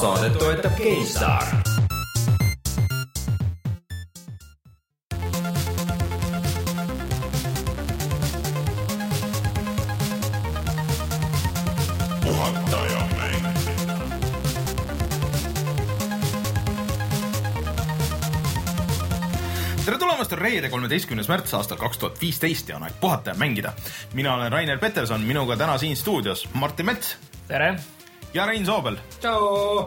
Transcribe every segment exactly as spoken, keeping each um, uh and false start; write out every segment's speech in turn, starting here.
Saadet toetab GameStar. Tere tulemast, on reede kolmeteistkümnes märts aastal kaks tuhat viisteist ja on aeg puhata ja mängida. Mina olen Rainer Peterson, minuga täna siin stuudios Martin Mets. Tere! Ja Rein Soobel. Tšau!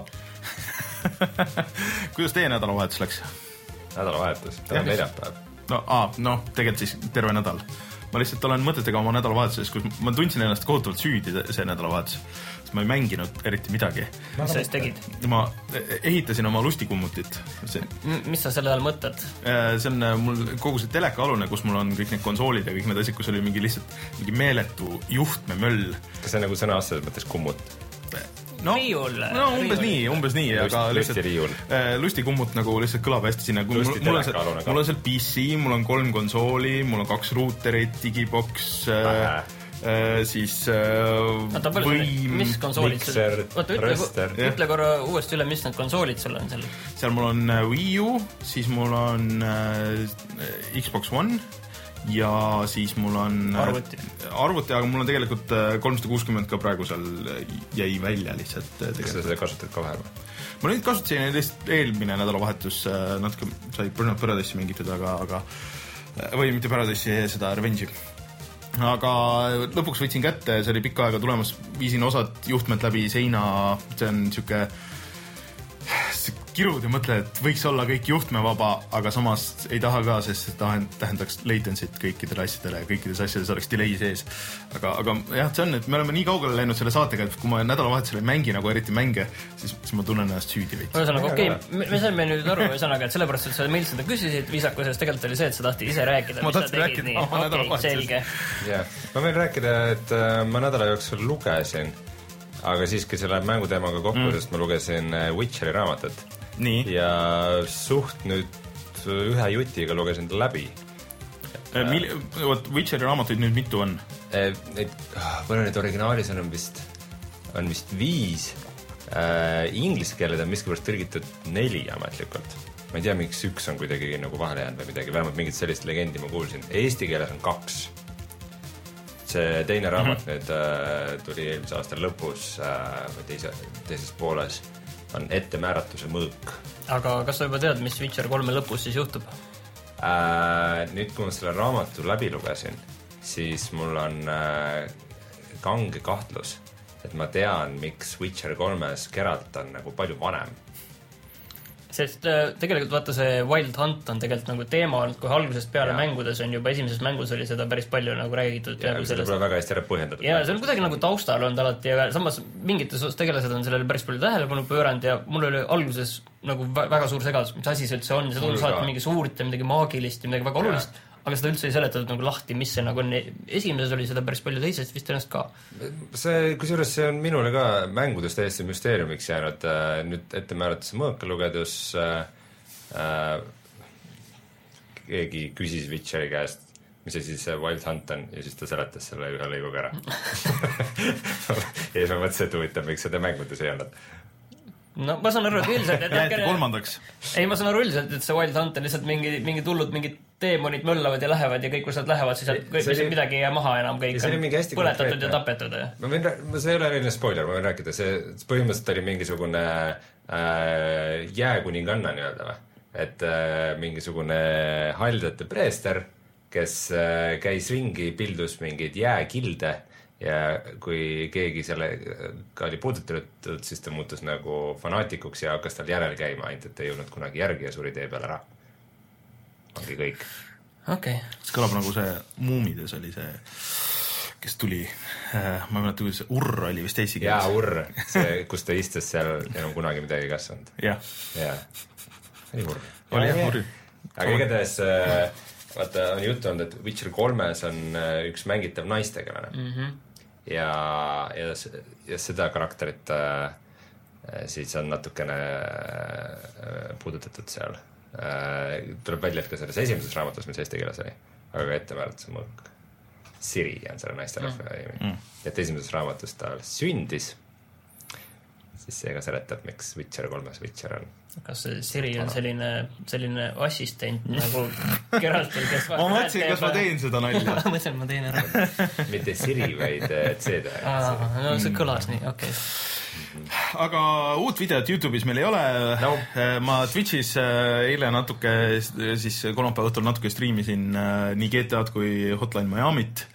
Kuidas teie nädalavahetus läks? Nädalavahetus, täna on neljapäev. No, aa, no tegelikult siis terve nädal. Ma lihtsalt olen mõtetega oma nädalavahetuses, kus ma tundsin ennast kohutavalt süüdi see nädalavahetus. Sest ma ei mänginud eriti midagi. Mis sa siis tegid? Ma ehitasin oma lustikummutit. See, mis sa selle all mõtled? See on mul kogu see teleka alune, kus mul on kõik need konsoolid ja kõik need asjad, kus oli mingi lihtsalt mingi meeletu juhtme möll. Kas see nagu sõna aastas mõttes kummut? No, riiul. No umbes riiul. nii, umbes nii. Lust, aga lusti riiul. Lustikummut nagu lihtsalt kõlab hästi sinna. Mul, mul, on seal, mul on seal P C, mul on kolm konsooli, mul on kaks ruuterit, digibox, äh, äh, siis äh, võim, mis konsoolid mikser, sul? Ütle, ütle korra uuesti üle, mis need konsoolid sul on seal? Seal mul on Wii U, siis mul on äh, Xbox One ja siis mul on arvuti, arvuti aga mul on tegelikult kolmsada kuuskümmend ka praegu seal jäi välja lihtsalt. Kas sa seda kasutad ka vähem? Ma nüüd kasutasin lihtsalt eelmine nädalavahetus natuke sai Burnout Paradise'i mängitud, aga, aga või mitte Paradise'i, seda Revenge'i. Aga lõpuks võtsin kätte, see oli pikka aega tulemas, viisin osad juhtmed läbi seina, see on siuke kirud ja mõtle, et võiks olla kõik juhtmevaba, aga samas ei taha ka, sest see tähendaks latency't kõikidele asjadele ja kõikides asjades oleks delay sees. Aga, aga jah, see on, et me oleme nii kaugele läinud selle saatega, et kui ma nädalavahetusel ei mängi nagu eriti mänge, siis, siis ma tunnen ennast süüdi veits. Ühesõnaga, okei, okay, me, me saime nüüd aru, ühesõnaga, et sellepärast, et sa meil seda küsisid viisakuses, tegelikult oli see, et sa tahti ise rääkida. Ma tahtsin rääkida oma okay, nädalavahetusel. Yeah. Ma võin rääkida, et ma nädala jooksul lugesin, aga siiski selle mänguteemaga kokku, mm. sest ma lugesin Witcheri raamatut. Nii. Ja suht nüüd ühe jutiga lugesin ta läbi. Mil, võt, Witcheri raamatuid nüüd mitu on? Neid, palju neid originaalis on vist, on vist viis. Äh, inglise keeled on miskipärast tõrgitud neli ametlikult. Ma ei tea, miks üks on kuidagi nagu vahele jäänud või midagi. Vähemalt mingit sellist legendi ma kuulsin. Eesti keeles on kaks. See teine raamat mm-hmm. nüüd äh, tuli eelmise aasta lõpus äh, või teise, teises pooles. On ettemääratuse mõõk. Aga kas sa juba tead, mis Witcher kolme lõpus siis juhtub? Äh, nüüd, kui ma selle raamatu läbi lugesin, siis mul on äh, kange kahtlus, et ma tean, miks Witcher kolmes Geralt on nagu palju vanem. Sest äh, tegelikult vaata see Wild Hunt on tegelikult nagu teema olnud kohe algusest peale ja. Mängudes on juba esimeses mängus oli seda päris palju nagu räägitud. Ja, ja seda pole väga hästi ära põhjendatud. Ja see on kuidagi nagu taustal olnud alati ja samas mingites tegelased on sellele päris palju tähelepanu pööranud ja mul oli alguses nagu väga suur segadus, mis asi see üldse on. See tundus alati mingi suurt ja midagi maagilist ja midagi väga olulist. Ja. Aga seda üldse ei seletatud nagu lahti, mis see nagu on. Esimeses oli seda päris palju teisest vist ennast ka. See, kusjuures see on minule ka mängudes täiesti müsteeriumiks jäänud. Nüüd ettemääratuse mõõka lugedes äh, äh, keegi küsis Witcheri käest, mis see siis Wild Hunt on ja siis ta seletas selle ühe lõiguga ära. Ja siis ma mõtlesin, et huvitav, miks seda mängudes ei olnud. No ma saan aru, et üldiselt et jäeti kolmandaks. Ei, ma saan aru üldiselt, et see Wild Hunt on lihtsalt mingi, mingi tullud, mingid teemonid möllavad ja lähevad ja kõik, kus nad lähevad, siis kõik, oli, midagi ei jää maha enam, kõik on põletatud ja tapetud. Ma võin, see ei ole eriline spoiler, ma võin rääkida, see põhimõtteliselt oli mingisugune äh, jääkuninganna nii-öelda või, et äh, mingisugune haldjate preester, kes äh, käis ringi, pildus mingeid jääkilde ja kui keegi selle ka oli puudutatud, siis ta muutus nagu fanaatikuks ja hakkas tal järel käima, ainult et ei jõudnud kunagi järgi ja suri tee peal ära. Ongi kõik. Okay. See kõlab nagu see Muumides oli see, kes tuli, äh, ma ei mäleta, kuidas see Urr oli vist eesti keeles. Jaa, Urr, see, kus ta istus seal ja on kunagi midagi kasvanud. Jah. Ja. Oli Urr. Oli jah, Urr. Aga igatahes vaata, on jutt olnud, et Witcher kolmes on üks mängitav naistegelane. Mm-hmm. Ja, ja, ja seda karakterit äh, siis on natukene äh, puudutatud seal. Äh, tuleb välja, et ka selles esimeses raamatus, mis eesti keeles oli, aga ka ettemääratus mõõk. Siri on selle naisterahva mm. nimi. Et esimeses raamatus ta sündis, siis see ka seletab, miks Witcher kolmes Witcher on. Kas Siri on selline, selline assistent nagu Geraltil, kes ma mõtlesin, kas ma teen seda nalja. ma mõtlesin, ma teen ära. Mitte Siri, vaid C D. No see kõlas nii, okei okay. Aga uut videot YouTube'is meil ei ole no. Ma Twitch'is eile natuke siis kolmapäeva õhtul natuke striimisin nii G T A-d kui Hotline Miami't.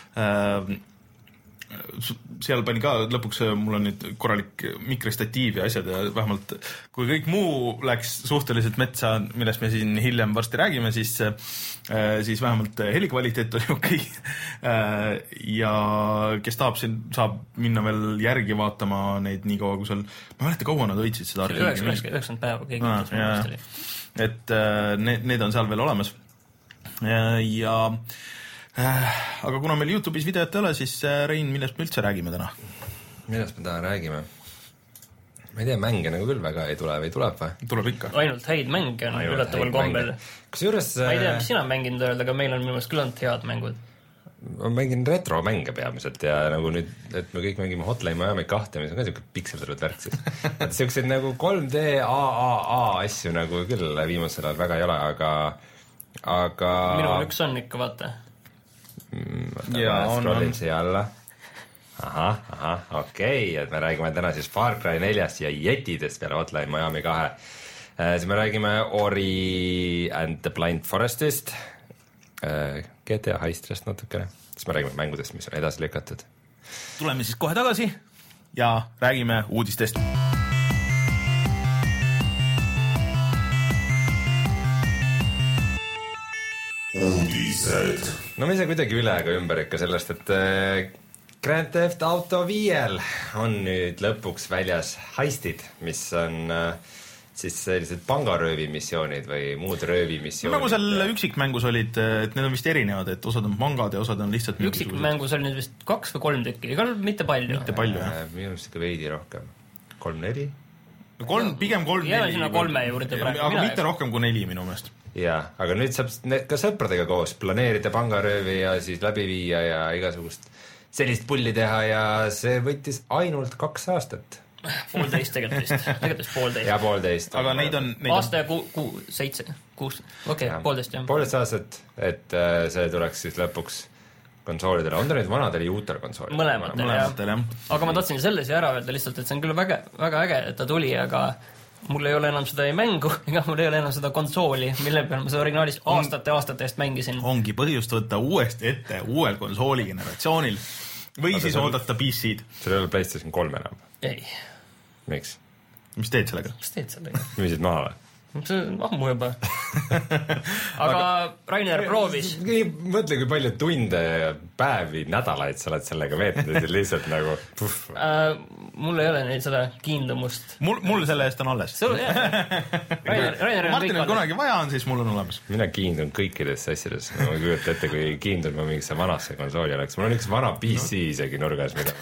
Seal pani ka lõpuks, mul on nüüd korralik mikrostatiiv ja asjad ja vähemalt kui kõik muu läks suhteliselt metsa, millest me siin hiljem varsti räägime, siis, siis vähemalt helikvaliteet oli okei. Ja kes tahab siin, saab minna veel järgi vaatama neid nii kaua, kui seal, ma mäleta, kaua nad hoidsid seda üheksakümmend päeva keegi no, ütles, et need, need on seal veel olemas. Ja, ja aga kuna meil YouTube'is videot ei ole, siis Rein, millest me üldse räägime täna? Millest me täna räägime? Ma ei tea, mänge nagu küll väga ei tule või tuleb või? Tuleb ikka. Ainult häid mänge on üllataval kombel. Kusjuures ma ei tea, mis sina mänginud öelda, aga meil on minu meelest küll olnud head mängud. Ma mängin retro-mänge peamiselt ja nagu nüüd, et me kõik mängime Hotline Miami kahte, mis on ka siuke pikseldatud värk siis. Et siuksed nagu kolm D A A A asju nagu küll viimasel ajal väga ei ole, aga aga minul üks on ikka, vaata. Mm, ja on, on. Siia alla. Aha, aha, okei, okay. Et me räägime täna siis Far Cry neljast ja Jetidest peale Hotline Miami kahe. Siis me räägime Ori and the Blind Forestist, G T A Heistrest natukene. Siis me räägime mängudest, mis on edasi lükatud. Tuleme siis kohe tagasi ja räägime uudistest. Uudised. No me ei saa kuidagi üle ega ümber ikka sellest, et Grand Theft Auto viiel on nüüd lõpuks väljas heistid, mis on siis sellised pangaröövimissioonid või muud röövimissioonid. Nagu seal üksikmängus olid, et need on vist erinevad, et osad on pangad ja osad on lihtsalt üksikmängus oli nüüd vist kaks või kolm tükki, ega mitte palju. Mitte palju, jah. Minu arust ikka veidi rohkem. Kolm-neli? Kolm, pigem kolm-neli. Jääme sinna kolme juurde praegu. Aga mitte rohkem kui neli minu meelest. Jaa, aga nüüd saab ka sõpradega koos planeerida pangaröövi ja siis läbi viia ja igasugust sellist pulli teha ja see võttis ainult kaks aastat. Poolteist tegelikult vist, tegelikult poolteist. Ja poolteist. Aga neid on... Neid aasta ja ku, ku, seitse, kuus, okei, okay, poolteist jah. Poolteist aastat, et see tuleks siis lõpuks konsoolidele. On ta nüüd vanadele ja uutel konsoolidele? Mõlematele, jah. jah. Aga ma tahtsin selle siia ära öelda lihtsalt, et see on küll väga, väga äge, et ta tuli, aga mul ei ole enam seda ei mängu, ega mul ei ole enam seda konsooli, mille peal ma seda originaalist aastate aastate eest mängisin. Ongi põhjust võtta uuesti ette uuel konsooli generatsioonil või aga siis oodata P C-d. Seal ei ole PlayStation kolm enam? Ei. Miks? Mis teed sellega? Mis teed sellega? Müüsid maha või? See on ammu juba. Aga Rainer proovis. Mõtle, kui palju tunde ja päevi, nädalaid sa oled sellega veetnud lihtsalt nagu puff. Äh, mul ei ole neid seda kiindumust. Mul, mul selle eest on alles. Sul, jah. Rainer, Rainer on Martinil kunagi vaja on, siis mul on olemas. Mina kiindun kõikidesse asjadesse. Ma kujutan ette, kui kiindun ma mingisse vanasse konsooli oleks. Mul on üks vana P C isegi nurgas, mida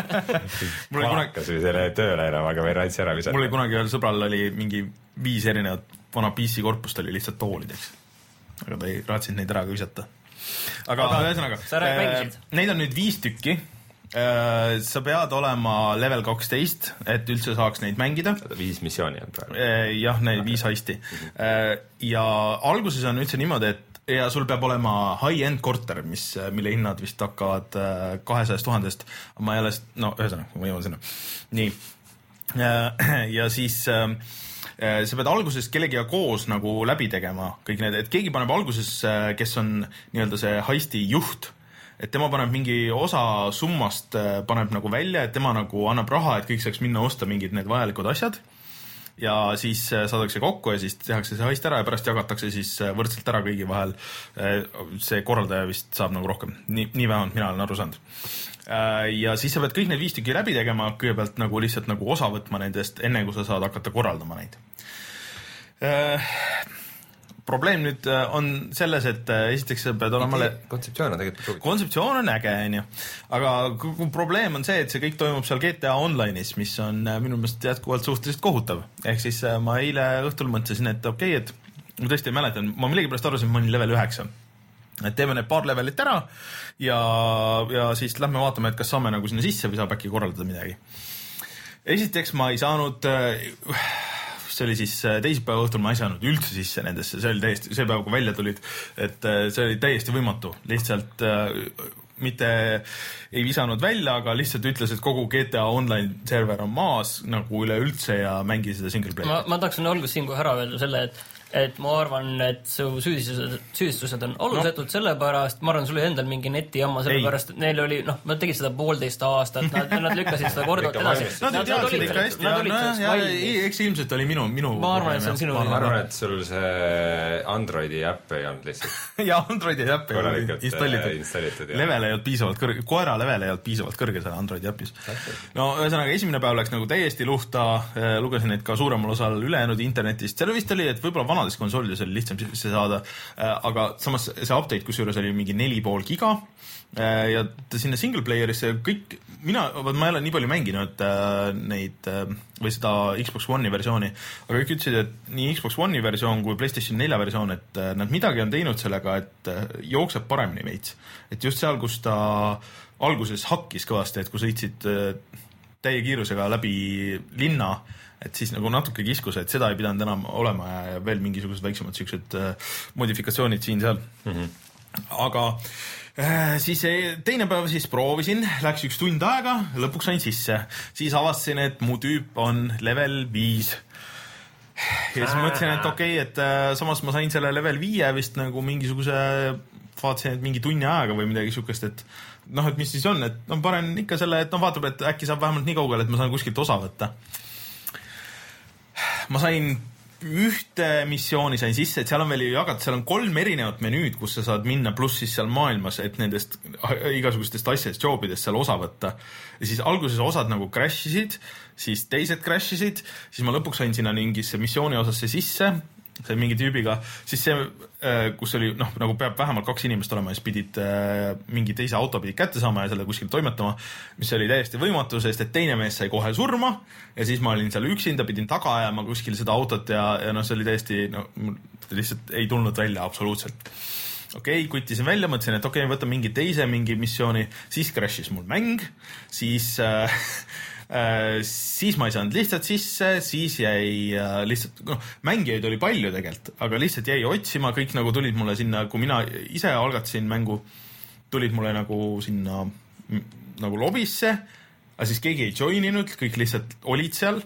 ma hakkas või selle tööle enam, aga me ei raitsi ära visata. Mul oli kunagi ühel sõbral oli mingi viis erinevat vana P C korpust oli lihtsalt toolideks. Aga ta ei raatsinud neid ära ka visata. Aga, aga ühesõnaga, äh, neid on nüüd viis tükki. Äh, sa pead olema level kaksteist, et üldse saaks neid mängida. Viis missiooni on praegu. Äh, jah, neid okay. Viis heisti. Äh, ja alguses on üldse niimoodi, et ja sul peab olema high-end korter, mis, mille hinnad vist hakkavad kahesajast tuhandest. Ma ei ole, no ühesõnaga, ma jõuan sinna. Nii. Äh, ja siis... Äh, sa pead alguses kellegiga koos nagu läbi tegema kõik need, et keegi paneb alguses, kes on nii-öelda see heisti juht, et tema paneb mingi osa summast, paneb nagu välja, et tema nagu annab raha, et kõik saaks minna osta mingid need vajalikud asjad ja siis saadakse kokku ja siis tehakse see heist ära ja pärast jagatakse siis võrdselt ära kõigi vahel. See korraldaja vist saab nagu rohkem, nii, nii vähemalt mina olen aru saanud. Ja siis sa pead kõik need viis tükki läbi tegema, kõigepealt nagu lihtsalt nagu osa võtma nendest, enne kui sa saad hakata korraldama neid. Probleem nüüd on selles, et esiteks sa pead olema... Kontseptsioon on tegelikult... Kontseptsioon on äge, on ju. Aga probleem on see, et see kõik toimub seal G T A Online'is, mis on minu meelest jätkuvalt suhteliselt kohutav. Ehk siis ma eile õhtul mõtlesin, et okei, okay, et ma tõesti ei mäletan, ma millegipärast arvasin, et ma olin level üheksa. Et teeme need paar levelit ära ja, ja siis lähme vaatame, et kas saame nagu sinna sisse või saab äkki korraldada midagi. esiteks ma ei saanud, see oli siis teisipäeva õhtul, ma ei saanud üldse sisse nendesse, see oli täiesti, see päev, kui välja tulid, et see oli täiesti võimatu, lihtsalt mitte ei visanud välja, aga lihtsalt ütles, et kogu G T A Online server on maas nagu üleüldse ja mängi seda single player. Ma, ma tahaksin alguses siin kohe ära öelda selle, et et ma arvan, et su süüdistused, süüdistused on oluliselt no. sellepärast, ma arvan, sul oli endal mingi netijamma sellepärast, et neil oli, noh, nad tegid seda poolteist aastat, nad, nad lükkasid seda korduvalt edasi. Nad, nad teadsid ikka hästi, ja, ja eks ilmselt oli minu, minu ma arvan, et see on sinu. Ma arvan, et sul see Androidi äpp ei olnud lihtsalt. ja Androidi äpp ei olnud installitud. Level ei olnud piisavalt kõrge, koera level ei olnud piisavalt kõrge selle Androidi äppis. No, ühesõnaga, esimene päev läks nagu täiesti luhta, lugesin neid ka suuremal osal ülejäänud internetist. Seal vist oli, et võib-olla vanades konsoolides oli lihtsam sisse saada, aga samas see update, kusjuures oli mingi neli pool giga ja sinna single player'isse kõik, mina, ma ei ole nii palju mänginud neid või seda Xbox One'i versiooni, aga kõik ütlesid, et nii Xbox One'i versioon kui PlayStation nelja versioon, et nad midagi on teinud sellega, et jookseb paremini veits. Et just seal, kus ta alguses hakkis kõvasti, et kui sõitsid täie kiirusega läbi linna, et siis nagu natuke kiskus, et seda ei pidanud enam olema ja veel mingisugused väiksemad siuksed modifikatsioonid siin-seal. Mm-hmm. Aga äh, siis teine päev siis proovisin, läks üks tund aega, lõpuks sain sisse. Siis avastasin, et mu tüüp on level viis. Ja siis mõtlesin, et okei, okay, et äh, samas ma sain selle level viie vist nagu mingisuguse, vaatasin, et mingi tunni aega või midagi siukest, et noh, et mis siis on, et no panen ikka selle, et no vaatab, et äkki saab vähemalt nii kaugele, et ma saan kuskilt osa võtta. Ma sain ühte missiooni sain sisse, et seal on veel jagatud, seal on kolm erinevat menüüd, kus sa saad minna, pluss siis seal maailmas, et nendest igasugustest asjadest, joobidest seal osa võtta. Ja siis alguses osad nagu crashisid, siis teised crashisid, siis ma lõpuks sain sinna mingisse missiooni osasse sisse, see mingi tüübiga, siis see, kus oli, noh, nagu peab vähemalt kaks inimest olema, siis pidid mingi teise auto pidid kätte saama ja selle kuskil toimetama, mis oli täiesti võimatu, sest et teine mees sai kohe surma ja siis ma olin seal üksinda, pidin taga ajama kuskil seda autot ja, ja noh, see oli täiesti, no, lihtsalt ei tulnud välja absoluutselt. Okei, okay, kuttisin välja, mõtlesin, et okei, okay, võtan mingi teise mingi missiooni, siis crashis mul mäng, siis... Äh, Uh, siis ma ei saanud lihtsalt sisse, siis jäi uh, lihtsalt, noh, mängijaid oli palju tegelikult, aga lihtsalt jäi otsima, kõik nagu tulid mulle sinna, kui mina ise algatasin mängu, tulid mulle nagu sinna nagu lobisse, aga siis keegi ei joininud, kõik lihtsalt olid seal.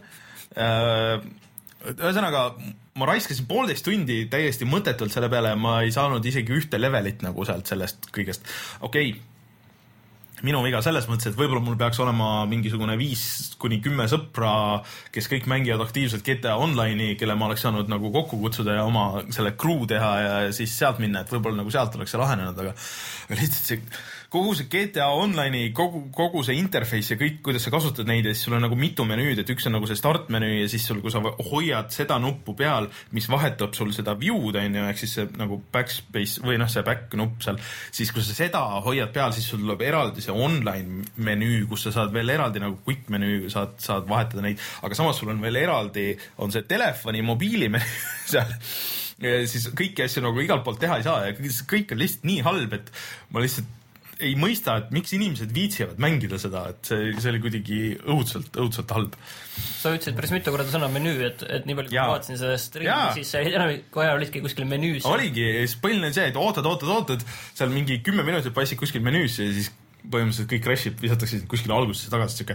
Uh, ühesõnaga, ma raiskasin poolteist tundi täiesti mõttetult selle peale, ma ei saanud isegi ühte levelit nagu sealt sellest kõigest. Okei, okay. Minu viga selles mõttes, et võib-olla mul peaks olema mingisugune viis kuni kümme sõpra, kes kõik mängivad aktiivselt G T A Online'i, kelle ma oleks saanud nagu kokku kutsuda ja oma selle crew teha ja siis sealt minna, et võib-olla nagu sealt oleks see lahenenud, aga lihtsalt see, kogu see G T A Online'i, kogu, kogu see interface ja kõik, kuidas sa kasutad neid ja siis sul on nagu mitu menüüd, et üks on nagu see start menüü ja siis sul, kui sa hoiad seda nuppu peal, mis vahetab sul seda view'd, on ju, ehk siis see nagu backspace või noh, see back nupp seal, siis kui sa seda hoiad peal, siis sul tuleb eraldi online menüü, kus sa saad veel eraldi nagu quick menüü, saad, saad vahetada neid, aga samas sul on veel eraldi, on see telefoni, mobiilimenüü seal, ja siis kõiki asju nagu igalt poolt teha ei saa ja kõik on lihtsalt nii halb, et ma lihtsalt ei mõista, et miks inimesed viitsivad mängida seda, et see, see oli kuidagi õudselt, õudselt halb. Sa ütlesid päris mitu korda sõna menüü, et, et nii palju, kui vaatasin sellest ringi, siis enam kohe olidki kuskil menüüs. Oligi, ja siis põhiline see, et ootad, ootad, ootad, seal mingi kümme minutit passid kuskil menüüs ja siis põhimõtteliselt kõik crashib, visatakse kuskile algusesse tagasi, siuke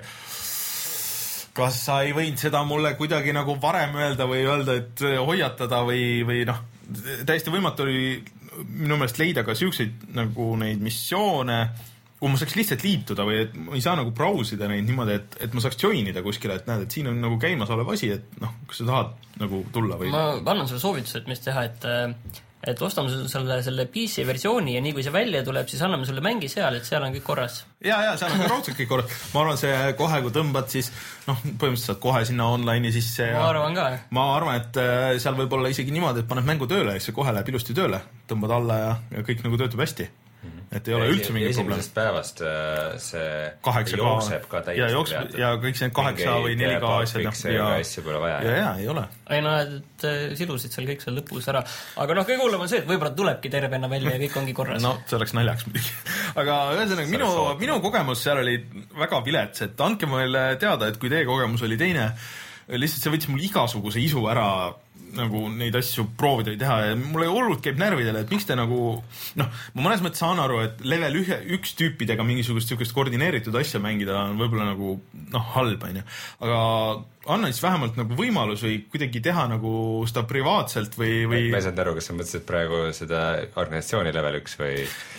kas sa ei võinud seda mulle kuidagi nagu varem öelda või öelda, et hoiatada või, või noh, täiesti võimatu oli minu meelest leida ka siukseid nagu neid missioone, kui ma saaks lihtsalt liituda või et ma ei saa nagu brausida neid niimoodi, et, et ma saaks joinida kuskile, et näed, et siin on nagu käimas olev asi, et noh, kas sa tahad nagu tulla või... Ma annan sulle soovituse, et mis teha, et et ostame selle, selle P C versiooni ja nii kui see välja tuleb, siis anname sulle mängi seal, et seal on kõik korras. Ja, ja, seal on ka raudselt kõik korras. Ma arvan, see kohe, kui tõmbad, siis noh, põhimõtteliselt saad kohe sinna online'i sisse. Ja ma arvan ka. Ma arvan, et seal võib olla isegi niimoodi, et paned mängu tööle ja see kohe läheb ilusti tööle. Tõmbad alla ja, ja kõik nagu töötab hästi. Et ei ole üldse mingi problem. Esimesest päevast see kaheksa jookseb ka täiesti ja, jooks, ja kõik see kaheksa või neli K asjad. Ja asju pole vaja. Ja, ja, ei ole. Ei no, et silusid seal kõik seal lõpus ära. Aga noh, kõige hullem on see, et võib-olla tulebki tervena välja ja kõik ongi korras. No, see oleks naljaks midagi. aga ühesõnaga minu, minu kogemus seal oli väga vilets, et andke mulle teada, et kui teie kogemus oli teine, lihtsalt see võttis mul igasuguse isu ära nagu neid asju proovida või teha ja mulle hullult käib närvidele, et miks te nagu noh, ma mõnes mõttes saan aru, et level ühe, üks tüüpidega mingisugust sükest koordineeritud asja mängida on võib-olla nagu noh, halb, on ju. Aga anna siis vähemalt nagu võimalus või kuidagi teha nagu seda privaatselt või, või... ma ei saanud aru, kas sa mõtlesid praegu seda organisatsiooni level üks või...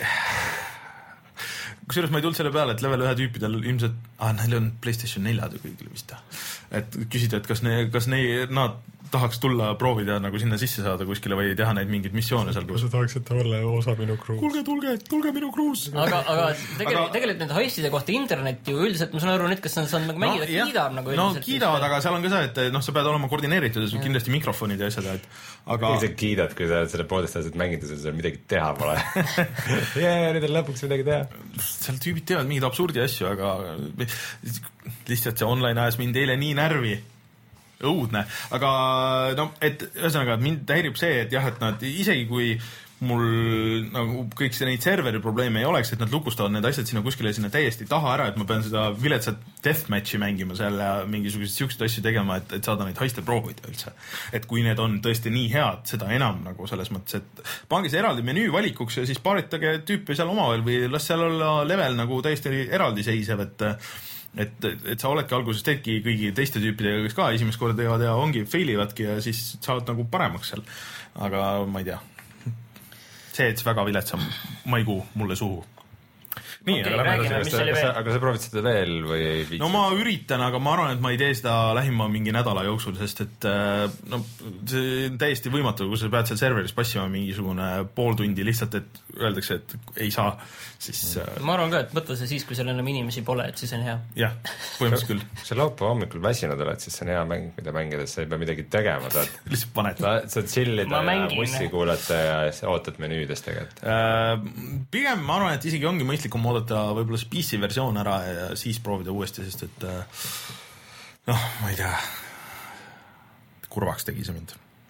Kusjuures ma ei tulnud selle peale, et level ühe tüüpidel ilmselt, ah, neil on PlayStation neli kõigil vist. Et küsida, et kas, ne, kas ne, nad tahaks tulla proovida nagu sinna sisse saada kuskile või teha neid mingeid missioone seal. Kas sa tahaksid olla osa minu kruus? Kulge, tulge, tulge minu kruus! Aga, aga tegelikult, aga... tegelikult need heistide kohta internet ju üldiselt, ma saan aru, need, kas on nagu mängida no, kiidab nagu üldiselt. No kiidavad, aga seal on ka see, et noh, sa pead olema koordineeritud ja sul kindlasti mikrofonid ja asjad, et aga... Kui sa kiidad, kui sa oled selle poolteist aastat mänginud, sul midagi teha pole. Jee, nüüd on lõpuks midagi teha. Seal tüübid teevad mingid absurdi asju, aga lihtsalt see online ajas mind eile nii närvi. Õudne, aga no, et ühesõnaga, mind häirib see, et jah, et nad isegi kui mul nagu kõik see neid serveri probleeme ei oleks, et nad lukustavad need asjad sinna kuskile sinna täiesti taha ära, et ma pean seda viletsat deathmatchi mängima seal ja mingisugused siuksed asju tegema, et, et saada neid haiste proovida üldse. Et kui need on tõesti nii head, seda enam nagu selles mõttes, et pange see eraldi menüü valikuks ja siis paaritage tüüpi seal omavahel või las seal olla level nagu täiesti eraldiseisev, et Et, et sa oledki alguses teedki kõigi teiste tüüpidega, kes ka esimest korda teevad ja ongi failivadki ja siis saavad nagu paremaks seal. Aga ma ei tea. See, et see väga viletsam maikuu mulle suhu. Nii, okay, aga, räägime, aga, aga, sa, aga sa proovid seda veel või ei viitsi? No ma üritan, aga ma arvan, et ma ei tee seda lähima mingi nädala jooksul, sest et no, see on täiesti võimatu, kui sa pead seal serveris passima mingisugune pool tundi lihtsalt, et öeldakse, et ei saa, siis... Ma arvan ka, et mõtle see siis, kui seal enam inimesi pole, et siis on hea. Jah, põhimõtteliselt küll. Kui sa laupäeva hommikul väsinud oled, siis see on hea mäng, mida mängides, sa ei pea midagi tegema, saad lihtsalt paned. Sa chillida ja mussi kuulata ja ootad menüüdes tegelikult. Pigem ma arvan, et isegi ongi mõistlikum oodata võib-olla P C versioon ära ja siis proovida uuesti, sest et noh, ma ei tea, kurvaks tegi see mind.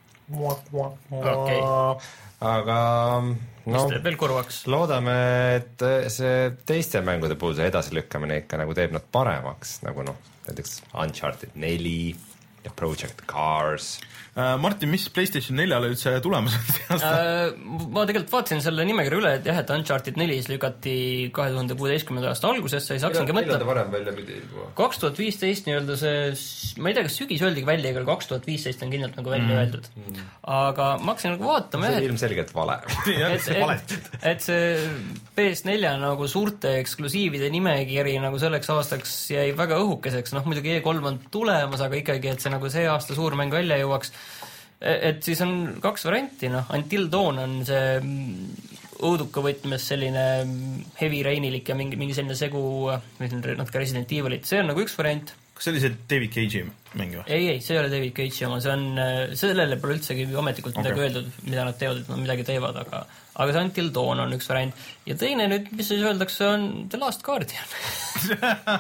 Okay. Aga no, veel kurvaks? Loodame, et see teiste mängude puhul see edasilükkamine ikka nagu teeb nad paremaks, nagu noh, näiteks Uncharted neli ja Project Cars. Martin, mis PlayStation neljale üldse tulemas on? Äh, ma tegelikult vaatasin selle nimekirja üle, et jah, et Uncharted neli lükati kahe tuhande kuueteistkümnenda aasta algusesse ja siis hakkasingi mõtlema. Millal ta varem välja pidi? kaks tuhat viisteist nii-öelda see, ma ei tea, kas sügis öeldigi välja, aga kaks tuhat viisteist on kindlalt nagu välja mm. öeldud. Aga ma hakkasin nagu vaatama. See on ilmselgelt vale. et, et, et see P S neli nagu suurte eksklusiivide nimekiri nagu selleks aastaks jäi väga õhukeseks. Noh, muidugi E kolm on tulemas, aga ikkagi, et see nagu see aasta suur mäng välja jõuaks. Et siis on kaks varianti, noh, Until Dawn on see õuduka võtmes selline heavy rainilik ja mingi, mingi selline segu, natuke Resident Evilit, see on nagu üks variant. Kas see oli see David Cage'i mäng või? Ei, ei, see ei ole David Cage'i oma, see on, sellele pole üldsegi ametlikult midagi okay. öeldud, mida nad teevad, et nad midagi teevad, aga, aga see Until Dawn on üks variant. Ja teine nüüd, mis siis öeldakse, on The Last Guardian.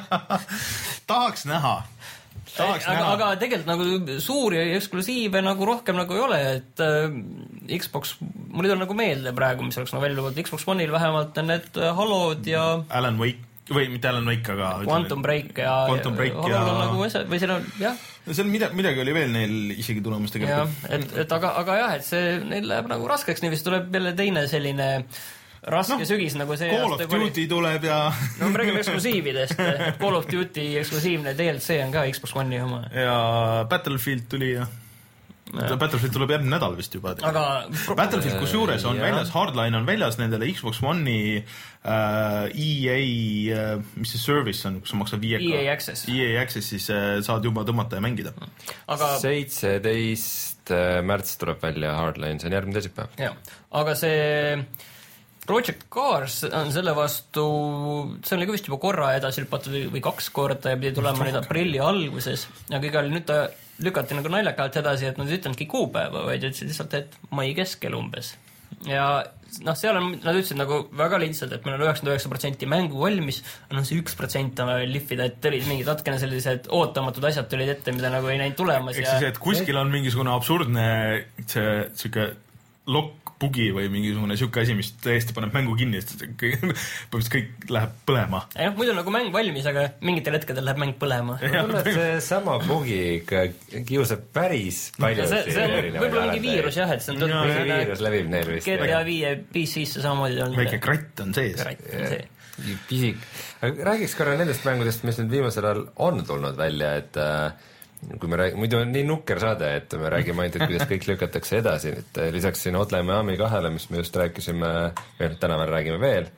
Tahaks näha. Aga, aga tegelikult nagu suuri eksklusiive nagu rohkem nagu ei ole, et äh, Xbox, mul ei ole nagu meelde praegu, mis oleks nagu välja lubatud, Xbox One'il vähemalt on need Halo'd ja Alan Wake, või mitte Alan Wake, aga Quantum Break ja Quantum Break ja, ja... Nagu esa, või seal on, jah. Seal midagi, midagi oli veel neil isegi tulemas tegelikult. Ja, et, et aga, aga jah, et see neil läheb nagu raskeks, nii vist tuleb jälle teine selline raske no, sügis nagu see Call of Duty oli... tuleb ja no me räägime eksklusiividest, Call of Duty eksklusiivne D L C on ka Xbox One'i oma ja Battlefield tuli ja, ja. Battlefield tuleb järgmine nädal vist juba aga Battlefield kus juures on ja. väljas, Hardline on väljas nendele Xbox One'i uh, E A uh, mis see service on, kus sa maksad viieka E A Access E A Access, siis uh, saad juba tõmmata ja mängida aga seitseteist märts tuleb välja Hardline, see on järgmine teisipäev ja, aga see Project Cars on selle vastu, see oli ka vist juba korra edasi lüpatud või kaks korda ja pidi tulema nüüd aprilli alguses, aga igal nüüd ta lükati nagu naljakalt edasi, et nad ei ütelnudki kuupäeva, vaid ütlesid lihtsalt, et mai keskel umbes. Ja noh, seal on, nad ütlesid nagu väga lihtsalt, et meil on üheksakümmend üheksa protsenti mängu valmis, no see üks protsent on veel lihvida, et olid mingid natukene sellised ootamatud asjad tulid ette, mida nagu ei näinud tulemas. Eks ja... siis, et kuskil on mingisugune absurdne see, siuke lokk bugi või mingisugune siuke asi, mis tõesti paneb mängu kinni, sest põhimõtteliselt kõik läheb põlema. Ja, muidu nagu mäng valmis, aga mingitel hetkedel läheb mäng põlema. See sama bugi ikka kiusab päris palju. See, see on võib-olla mingi viirus jah, et see on tulnud mingi viirus levib neil vist. G T A viie P C-sse samamoodi on. Väike kratt on sees. Kratt on see. Pisik. Räägiks korra nendest mängudest, mis nüüd viimasel ajal on tulnud välja, et kui me räägime, muidu on nii nukker saade, et me räägime ainult, et kuidas kõik lükatakse edasi, et lisaks siin Hotline Miami kahele, mis me just rääkisime, või täna veel räägime veel,